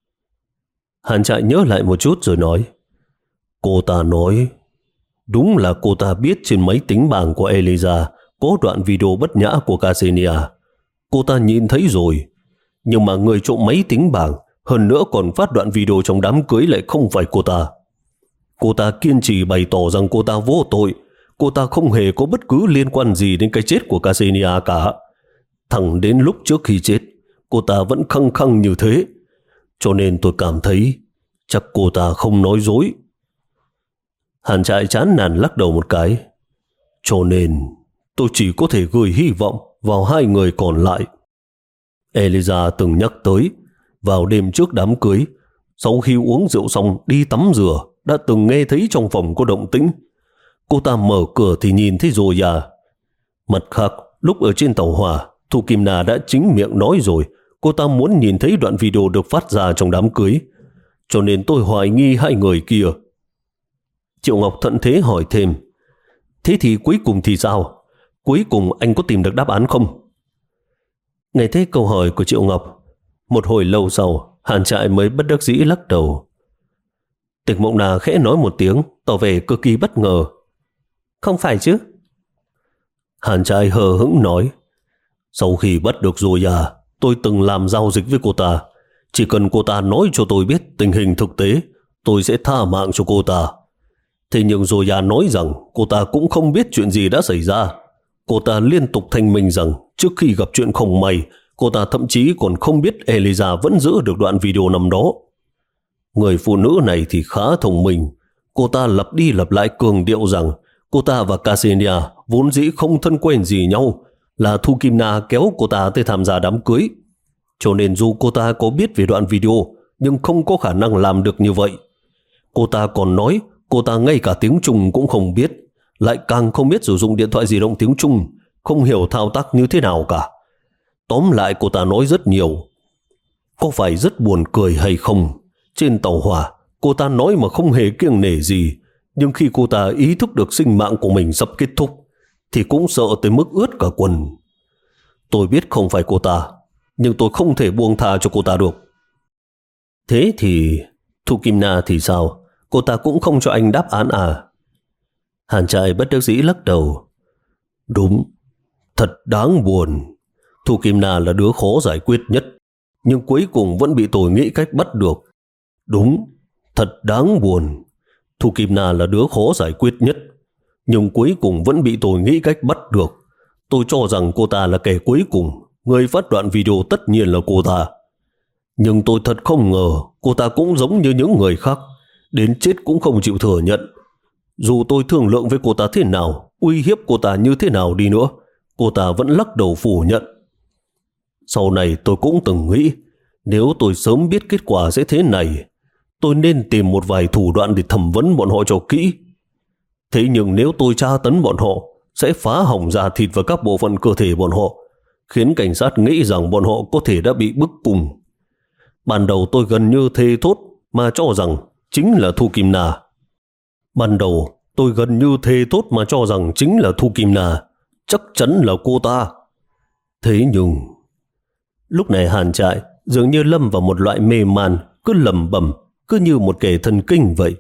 Hàn Trại nhớ lại một chút rồi nói, cô ta nói, đúng là cô ta biết trên máy tính bảng của Eliza có đoạn video bất nhã của Ksenia. Cô ta nhìn thấy rồi, Nhưng mà người trộm máy tính bảng, hơn nữa còn phát đoạn video trong đám cưới lại không phải cô ta. Cô ta kiên trì bày tỏ rằng cô ta vô tội, cô ta không hề có bất cứ liên quan gì đến cái chết của Ksenia cả. Thẳng đến lúc trước khi chết, cô ta vẫn khăng khăng như thế. Cho nên tôi cảm thấy chắc cô ta không nói dối. Hàn Trại chán nản lắc đầu một cái. Cho nên tôi chỉ có thể gửi hy vọng vào hai người còn lại. Eliza từng nhắc tới, vào đêm trước đám cưới, sau khi uống rượu xong đi tắm rửa, đã từng nghe thấy trong phòng có động tĩnh. Cô ta mở cửa thì nhìn thấy rồi à. Mặt khác, lúc ở trên tàu hỏa, Thu Kim Na đã chính miệng nói rồi, cô ta muốn nhìn thấy đoạn video được phát ra trong đám cưới. Cho nên tôi hoài nghi hai người kia. Triệu Ngọc thuận thế hỏi thêm, thế thì cuối cùng thì sao? Cuối cùng anh có tìm được đáp án không? Nghe thấy câu hỏi của Triệu Ngọc, một hồi lâu sau, Hàn Trại mới bất đắc dĩ lắc đầu. Tịch Mộng Na khẽ nói một tiếng, tỏ vẻ cực kỳ bất ngờ. Không phải chứ? Hàn Trại hờ hững nói, sau khi bắt được rồi à, tôi từng làm giao dịch với cô ta. Chỉ cần cô ta nói cho tôi biết tình hình thực tế, tôi sẽ tha mạng cho cô ta. Thế nhưng rồi à nói rằng cô ta cũng không biết chuyện gì đã xảy ra. Cô ta liên tục thanh minh rằng trước khi gặp chuyện không may, cô ta thậm chí còn không biết Eliza vẫn giữ được đoạn video năm đó. Người phụ nữ này thì khá thông minh. Cô ta lặp đi lặp lại cường điệu rằng cô ta và Ksenia vốn dĩ không thân quen gì nhau, là Thu Kim Na kéo cô ta tới tham gia đám cưới. Cho nên dù cô ta có biết về đoạn video, nhưng không có khả năng làm được như vậy. Cô ta còn nói cô ta ngay cả tiếng Trung cũng không biết, lại càng không biết sử dụng điện thoại di động tiếng Trung, không hiểu thao tác như thế nào cả. Tóm lại cô ta nói rất nhiều. Có phải rất buồn cười hay không? Trên tàu hỏa, cô ta nói mà không hề kiêng nể gì, nhưng khi cô ta ý thức được sinh mạng của mình sắp kết thúc, thì cũng sợ tới mức ướt cả quần. Tôi biết không phải cô ta, nhưng tôi không thể buông tha cho cô ta được. Thế thì Thu Kim Na thì sao? Cô ta cũng không cho anh đáp án à? Hàn Trại bất đắc dĩ lắc đầu. Đúng, thật đáng buồn. Thu Kim Na là đứa khó giải quyết nhất, nhưng cuối cùng vẫn bị tôi nghĩ cách bắt được. Đúng, thật đáng buồn. Thu Kim Na là đứa khó giải quyết nhất, nhưng cuối cùng vẫn bị tôi nghĩ cách bắt được. Tôi cho rằng cô ta là kẻ cuối cùng, người phát đoạn video tất nhiên là cô ta. Nhưng tôi thật không ngờ cô ta cũng giống như những người khác, đến chết cũng không chịu thừa nhận. Dù tôi thương lượng với cô ta thế nào, uy hiếp cô ta như thế nào đi nữa, cô ta vẫn lắc đầu phủ nhận. Sau này tôi cũng từng nghĩ, nếu tôi sớm biết kết quả sẽ thế này, tôi nên tìm một vài thủ đoạn để thẩm vấn bọn họ cho kỹ. Thế nhưng nếu tôi tra tấn bọn họ, sẽ phá hỏng da thịt và các bộ phận cơ thể bọn họ, khiến cảnh sát nghĩ rằng bọn họ có thể đã bị bức cung. Ban đầu tôi gần như thề thốt mà cho rằng chính là Thu Kim Na. Ban đầu tôi gần như thề thốt mà cho rằng chính là Thu Kim Na, chắc chắn là cô ta. Thế nhưng lúc này Hàn Trại dường như lâm vào một loại mê man, cứ lẩm bẩm, cứ như một kẻ thần kinh vậy.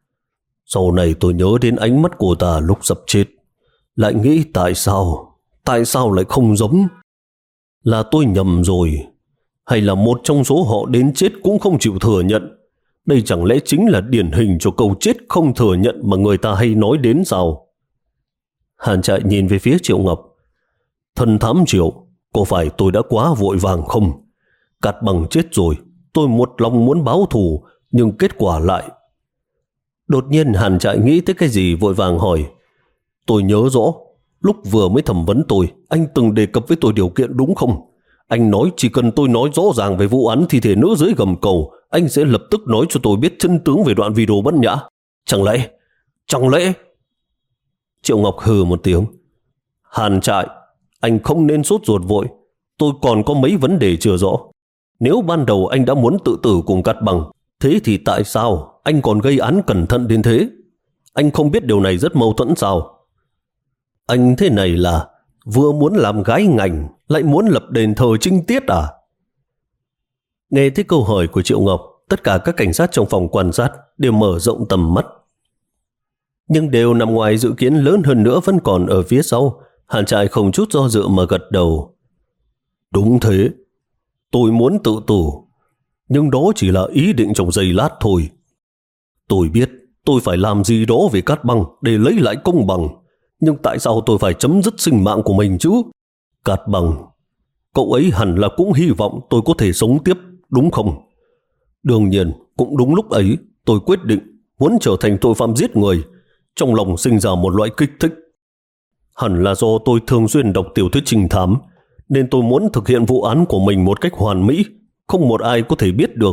Sau này tôi nhớ đến ánh mắt cô ta lúc sắp chết, lại nghĩ tại sao, tại sao lại không giống? Là tôi nhầm rồi, hay là một trong số họ đến chết cũng không chịu thừa nhận? Đây chẳng lẽ chính là điển hình cho câu chết không thừa nhận mà người ta hay nói đến sao? Hàn Trại nhìn về phía Triệu Ngọc. Thần thám Triệu, có phải tôi đã quá vội vàng không? Cát Bằng chết rồi, tôi một lòng muốn báo thù, nhưng kết quả lại... Đột nhiên Hàn Trại nghĩ tới cái gì vội vàng hỏi. Tôi nhớ rõ, lúc vừa mới thẩm vấn tôi, anh từng đề cập với tôi điều kiện đúng không? Anh nói chỉ cần tôi nói rõ ràng về vụ án thi thể nữ dưới gầm cầu, anh sẽ lập tức nói cho tôi biết chân tướng về đoạn video bất nhã. Chẳng lẽ, chẳng lẽ... Triệu Ngọc hừ một tiếng. Hàn Trại, anh không nên sốt ruột vội. Tôi còn có mấy vấn đề chưa rõ. Nếu ban đầu anh đã muốn tự tử cùng Cát Bằng, thế thì tại sao anh còn gây án cẩn thận đến thế? Anh không biết điều này rất mâu thuẫn sao? Anh thế này là vừa muốn làm gái ngành, lại muốn lập đền thờ trinh tiết à? Nghe thấy câu hỏi của Triệu Ngọc, tất cả các cảnh sát trong phòng quan sát đều mở rộng tầm mắt. Nhưng đều nằm ngoài dự kiến lớn hơn nữa vẫn còn ở phía sau. Hàn Trại không chút do dự mà gật đầu. Đúng thế. tôi muốn tự tử, nhưng đó chỉ là ý định trong giây lát thôi. Tôi biết tôi phải làm gì đó về Cát Băng để lấy lại công bằng, nhưng tại sao tôi phải chấm dứt sinh mạng của mình chứ? Cát Băng, cậu ấy hẳn là cũng hy vọng tôi có thể sống tiếp, đúng không? Đương nhiên, cũng đúng lúc ấy, tôi quyết định muốn trở thành tội phạm giết người, trong lòng sinh ra một loại kích thích. Hẳn là do tôi thường xuyên đọc tiểu thuyết trinh thám, nên tôi muốn thực hiện vụ án của mình một cách hoàn mỹ, không một ai có thể biết được.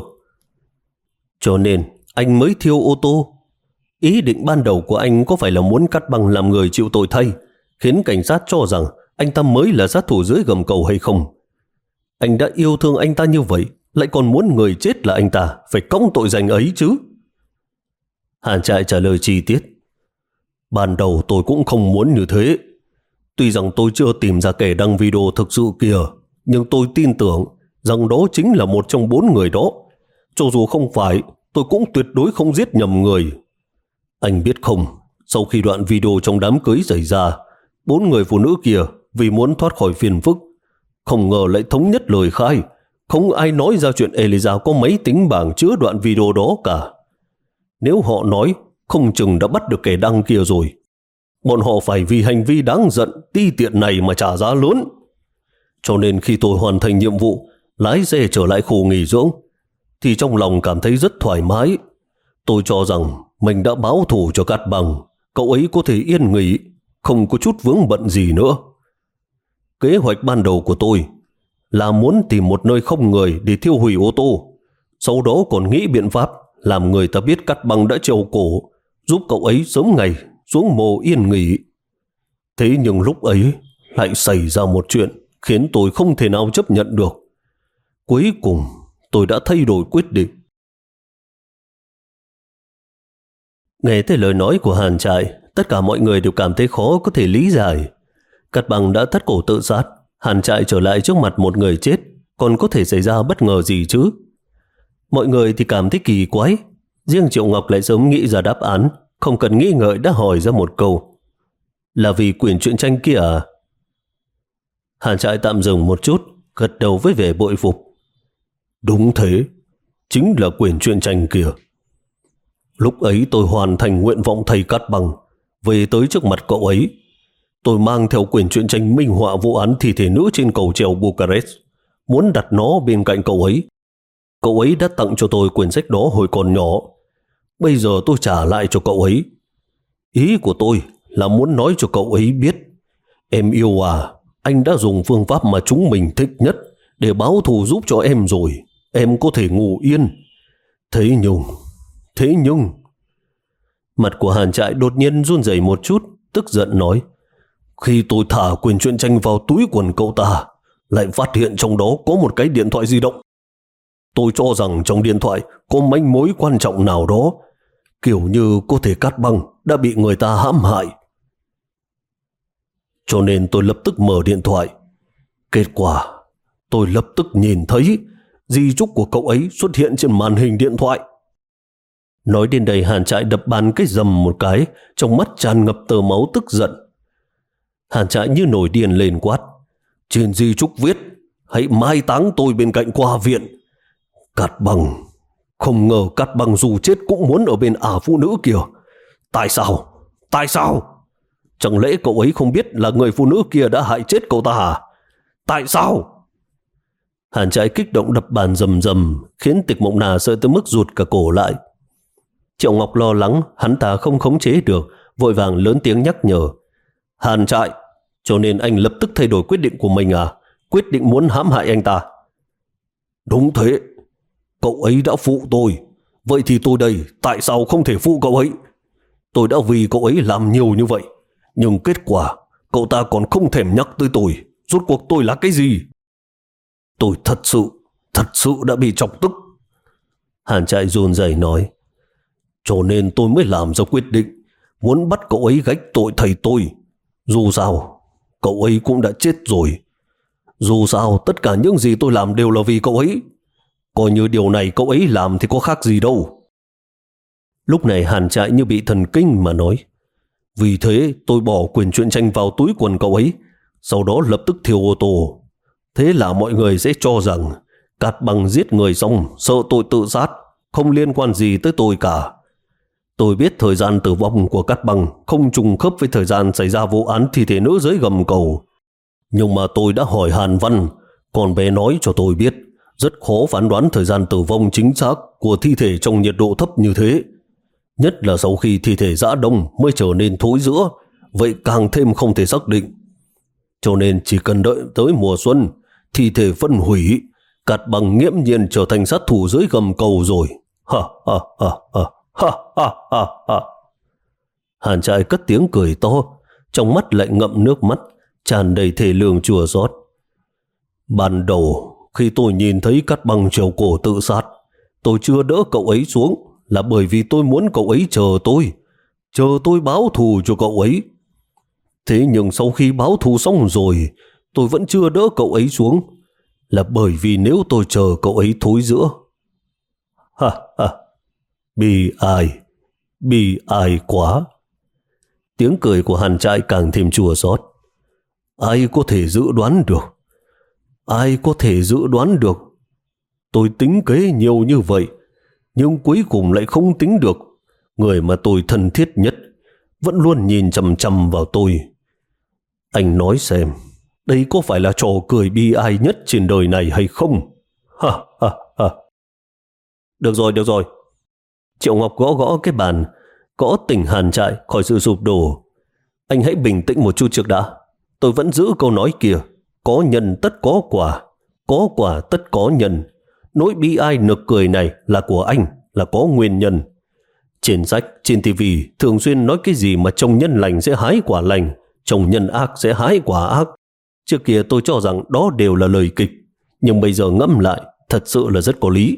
Cho nên, anh mới thiêu ô tô. Ý định ban đầu của anh có phải là muốn Cát Băng làm người chịu tội thay, khiến cảnh sát cho rằng anh ta mới là sát thủ dưới gầm cầu hay không? Anh đã yêu thương anh ta như vậy, lại còn muốn người chết là anh ta phải cõng tội danh ấy chứ? Hàn Trại trả lời chi tiết. Ban đầu tôi cũng không muốn như thế. Tuy rằng tôi chưa tìm ra kẻ đăng video thực sự kia, nhưng tôi tin tưởng rằng đó chính là một trong bốn người đó. Cho dù không phải, tôi cũng tuyệt đối không giết nhầm người. Anh biết không, sau khi đoạn video trong đám cưới xảy ra, bốn người phụ nữ kia vì muốn thoát khỏi phiền phức, không ngờ lại thống nhất lời khai. Không ai nói ra chuyện Eliza có máy tính bảng chứa đoạn video đó cả. Nếu họ nói, không chừng đã bắt được kẻ đăng kia rồi. Bọn họ phải vì hành vi đáng giận, ti tiện này mà trả giá lớn. Cho nên khi tôi hoàn thành nhiệm vụ, lái xe trở lại khu nghỉ dưỡng, thì trong lòng cảm thấy rất thoải mái. Tôi cho rằng mình đã báo thù cho Cát Băng, cậu ấy có thể yên nghỉ, không có chút vướng bận gì nữa. Kế hoạch ban đầu của tôi là muốn tìm một nơi không người để thiêu hủy ô tô, sau đó còn nghĩ biện pháp làm người ta biết Cát Băng đã treo cổ, giúp cậu ấy sớm ngày xuống mồ yên nghỉ. Thế nhưng lúc ấy lại xảy ra một chuyện khiến tôi không thể nào chấp nhận được. Cuối cùng tôi đã thay đổi quyết định. Nghe tới lời nói của Hàn Trại, tất cả mọi người đều cảm thấy khó có thể lý giải. Cát Băng đã thắt cổ tự sát, Hàn Trại trở lại trước mặt một người chết, còn có thể xảy ra bất ngờ gì chứ? Mọi người thì cảm thấy kỳ quái, riêng Triệu Ngọc lại sớm nghĩ ra đáp án, không cần nghĩ ngợi đã hỏi ra một câu. Là vì quyển truyện tranh kia à? Hàn Trại tạm dừng một chút, gật đầu với vẻ bội phục. Đúng thế, chính là quyển truyện tranh kia. Lúc ấy tôi hoàn thành nguyện vọng thầy Cát Băng, về tới trước mặt cậu ấy. Tôi mang theo quyển truyện tranh minh họa vụ án thi thể nữ trên cầu treo Bucharest, muốn đặt nó bên cạnh cậu ấy. Cậu ấy đã tặng cho tôi quyển sách đó hồi còn nhỏ. Bây giờ tôi trả lại cho cậu ấy. Ý của tôi là muốn nói cho cậu ấy biết, em yêu à, anh đã dùng phương pháp mà chúng mình thích nhất để báo thù giúp cho em rồi. Em có thể ngủ yên. Thế nhưng, thế nhưng... Mặt của Hàn Trại đột nhiên run rẩy một chút, tức giận nói. Khi tôi thả quyển truyện tranh vào túi quần cậu ta, lại phát hiện trong đó có một cái điện thoại di động. Tôi cho rằng trong điện thoại có manh mối quan trọng nào đó, kiểu như có thể Cát Băng đã bị người ta hãm hại. Cho nên tôi lập tức mở điện thoại. Kết quả, tôi lập tức nhìn thấy di chúc của cậu ấy xuất hiện trên màn hình điện thoại. Nói đến đây, Hàn Trại đập bàn cái rầm một cái, trong mắt tràn ngập tơ máu tức giận. Hàn Trại như nổi điên lên quát. Trên di chúc viết, hãy mai táng tôi bên cạnh Khoa viện. Cát Băng, không ngờ Cát Băng dù chết cũng muốn ở bên ả phụ nữ kia. Tại sao? Tại sao? Chẳng lẽ cậu ấy không biết là người phụ nữ kia đã hại chết cậu ta à? Tại sao? Hàn Trại kích động đập bàn rầm rầm, khiến Tịch Mộng Na sợ tới mức rụt cả cổ lại. Triệu Ngọc lo lắng hắn ta không khống chế được, vội vàng lớn tiếng nhắc nhở. Hàn Trại, cho nên anh lập tức thay đổi quyết định của mình à? Quyết định muốn hãm hại anh ta? Đúng thế. Cậu ấy đã phụ tôi. Vậy thì tôi đây, tại sao không thể phụ cậu ấy? Tôi đã vì cậu ấy làm nhiều như vậy, nhưng kết quả cậu ta còn không thèm nhắc tới tôi. Rốt cuộc tôi là cái gì? Tôi thật sự, thật sự đã bị chọc tức. Hàn Trại run rẩy nói. Cho nên tôi mới làm ra quyết định muốn bắt cậu ấy gánh tội thầy tôi. Dù sao, cậu ấy cũng đã chết rồi. Dù sao, tất cả những gì tôi làm đều là vì cậu ấy. Coi như điều này cậu ấy làm thì có khác gì đâu. Lúc này Hàn Trại như bị thần kinh mà nói. Vì thế tôi bỏ quyển truyện tranh vào túi quần cậu ấy, sau đó lập tức thiêu ô tô. Thế là mọi người sẽ cho rằng Cát Bằng giết người xong sợ tội tự sát, không liên quan gì tới tôi cả. Tôi biết thời gian tử vong của Cát Bằng không trùng khớp với thời gian xảy ra vụ án thi thể nữ dưới gầm cầu. Nhưng mà tôi đã hỏi Hàn Văn, con bé nói cho tôi biết rất khó phán đoán thời gian tử vong chính xác của thi thể trong nhiệt độ thấp như thế. Nhất là sau khi thi thể rã đông mới trở nên thối rữa, vậy càng thêm không thể xác định. Cho nên chỉ cần đợi tới mùa xuân, thi thể phân hủy, Cát Bằng nghiễm nhiên trở thành sát thủ dưới gầm cầu rồi. Ha ha ha ha ha ha ha ha. Hàn Trại cất tiếng cười to, trong mắt lại ngậm nước mắt, tràn đầy thê lương chua xót. Ban đầu khi tôi nhìn thấy Cát Bằng trèo cổ tự sát, tôi chưa đỡ cậu ấy xuống là bởi vì tôi muốn cậu ấy chờ tôi, chờ tôi báo thù cho cậu ấy. Thế nhưng sau khi báo thù xong rồi, tôi vẫn chưa đỡ cậu ấy xuống, là bởi vì nếu tôi chờ cậu ấy thối rữa. Ha ha, bi ai, bi ai quá. Tiếng cười của Hàn Trại càng thêm chua xót. Ai có thể dự đoán được? Ai có thể dự đoán được? Tôi tính kế nhiều như vậy, nhưng cuối cùng lại không tính được. Người mà tôi thân thiết nhất vẫn luôn nhìn chằm chằm vào tôi. Anh nói xem, đây có phải là trò cười bi ai nhất trên đời này hay không? Ha ha ha. Được rồi, được rồi. Triệu Ngọc gõ gõ cái bàn, gõ tỉnh Hàn Trại khỏi sự sụp đổ. Anh hãy bình tĩnh một chút trước đã. Tôi vẫn giữ câu nói kia, có nhân tất có quả, có quả tất có nhân. Nỗi bi ai nực cười này là của anh, là có nguyên nhân. Trên sách, trên tivi thường xuyên nói cái gì mà trồng nhân lành sẽ hái quả lành, trồng nhân ác sẽ hái quả ác. Trước kia tôi cho rằng đó đều là lời kịch, nhưng bây giờ ngẫm lại, thật sự là rất có lý.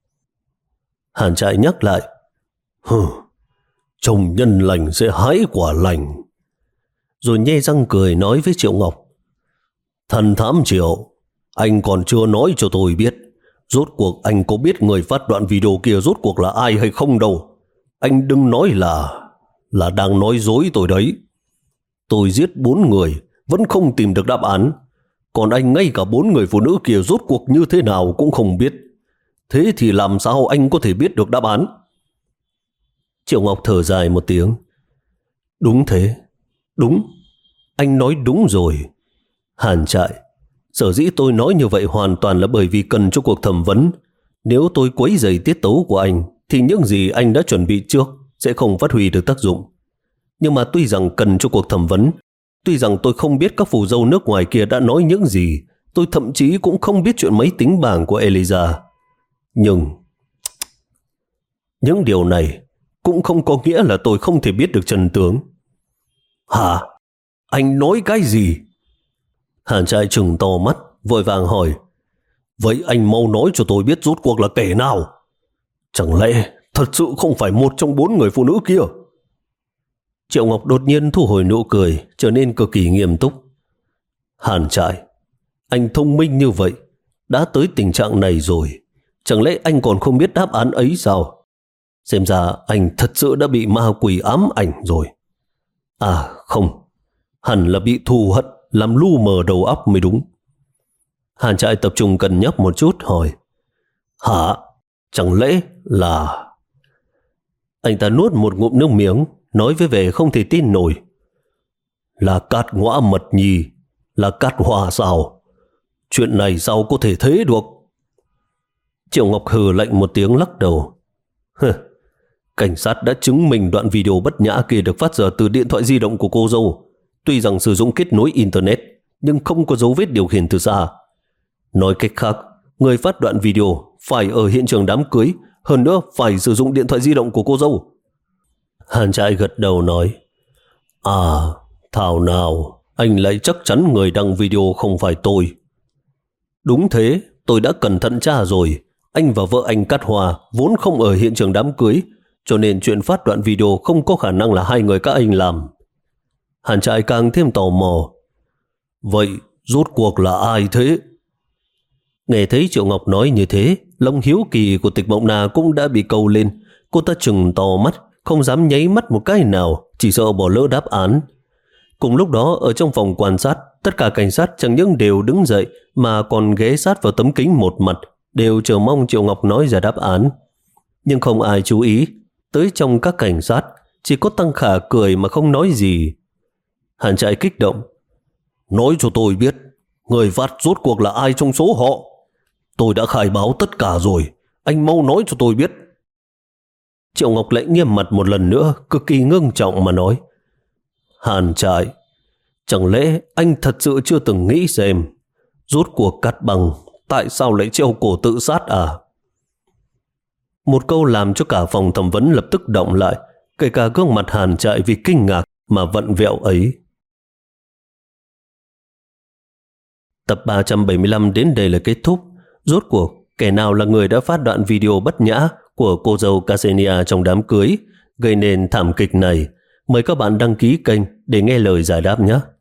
Hàn Trại nhắc lại, hừ, trồng nhân lành sẽ hái quả lành. Rồi nhe răng cười nói với Triệu Ngọc, thần thám Triệu, anh còn chưa nói cho tôi biết, rốt cuộc anh có biết người phát đoạn video kia rốt cuộc là ai hay không đâu. Anh đừng nói là, là đang nói dối tôi đấy. Tôi giết bốn người, vẫn không tìm được đáp án. Còn anh ngay cả bốn người phụ nữ kia rốt cuộc như thế nào cũng không biết. Thế thì làm sao anh có thể biết được đáp án? Triệu Ngọc thở dài một tiếng. Đúng thế, đúng, anh nói đúng rồi. Hàn Trại, sở dĩ tôi nói như vậy hoàn toàn là bởi vì cần cho cuộc thẩm vấn. Nếu tôi quấy rầy tiết tấu của anh, thì những gì anh đã chuẩn bị trước sẽ không phát huy được tác dụng. Nhưng mà tuy rằng cần cho cuộc thẩm vấn, tuy rằng tôi không biết các phù dâu nước ngoài kia đã nói những gì, tôi thậm chí cũng không biết chuyện máy tính bảng của Eliza. Nhưng những điều này cũng không có nghĩa là tôi không thể biết được chân tướng. Hả? Anh nói cái gì? Hàn Trại trừng to mắt, vội vàng hỏi, vậy anh mau nói cho tôi biết rốt cuộc là kẻ nào? Chẳng lẽ thật sự không phải một trong bốn người phụ nữ kia? Triệu Ngọc đột nhiên thu hồi nụ cười, trở nên cực kỳ nghiêm túc. Hàn Trại, anh thông minh như vậy, đã tới tình trạng này rồi, chẳng lẽ anh còn không biết đáp án ấy sao? Xem ra anh thật sự đã bị ma quỷ ám ảnh rồi. À không, hẳn là bị thù hận làm lu mờ đầu óc mới đúng. Hàn Trại tập trung cân nhắc một chút hỏi, hả? Chẳng lẽ là... Anh ta nuốt một ngụm nước miếng, nói với vẻ không thể tin nổi. Là Cát Ngõa Mật Nhi, là Cát Hòa sao? Chuyện này sao có thể thế được? Triệu Ngọc hừ lạnh một tiếng lắc đầu. Hừ, cảnh sát đã chứng minh đoạn video bất nhã kia được phát ra từ điện thoại di động của cô dâu. Tuy rằng sử dụng kết nối Internet, nhưng không có dấu vết điều khiển từ xa. Nói cách khác, người phát đoạn video phải ở hiện trường đám cưới, hơn nữa phải sử dụng điện thoại di động của cô dâu. Hàn Trại gật đầu nói, à, thảo nào, anh lại chắc chắn người đăng video không phải tôi. Đúng thế, tôi đã cẩn thận tra rồi. Anh và vợ anh Cát Hòa vốn không ở hiện trường đám cưới, cho nên chuyện phát đoạn video không có khả năng là hai người các anh làm. Hàn Trại càng thêm tò mò. Vậy rốt cuộc là ai thế? Nghe thấy Triệu Ngọc nói như thế, lòng hiếu kỳ của Tịch Mộng Na cũng đã bị câu lên. Cô ta trừng to mắt, không dám nháy mắt một cái nào, chỉ sợ bỏ lỡ đáp án. Cùng lúc đó, ở trong phòng quan sát, tất cả cảnh sát chẳng những đều đứng dậy mà còn ghé sát vào tấm kính một mặt, đều chờ mong Triệu Ngọc nói ra đáp án. Nhưng không ai chú ý, tới trong các cảnh sát chỉ có Tăng Khả cười mà không nói gì. Hàn Trại kích động. Nói cho tôi biết, người phát rốt cuộc là ai trong số họ? Tôi đã khai báo tất cả rồi, anh mau nói cho tôi biết. Triệu Ngọc lại nghiêm mặt một lần nữa, cực kỳ ngưng trọng mà nói. Hàn Trại, chẳng lẽ anh thật sự chưa từng nghĩ xem, rốt cuộc Cát Bằng tại sao lại treo cổ tự sát à? Một câu làm cho cả phòng thẩm vấn lập tức động lại, kể cả gương mặt Hàn Trại vì kinh ngạc mà vặn vẹo ấy. Tập ba trăm bảy mươi lăm đến đây là kết thúc. Rốt cuộc, kẻ nào là người đã phát đoạn video bất nhã của cô dâu Ksenia trong đám cưới, gây nên thảm kịch này? Mời các bạn đăng ký kênh để nghe lời giải đáp nhé.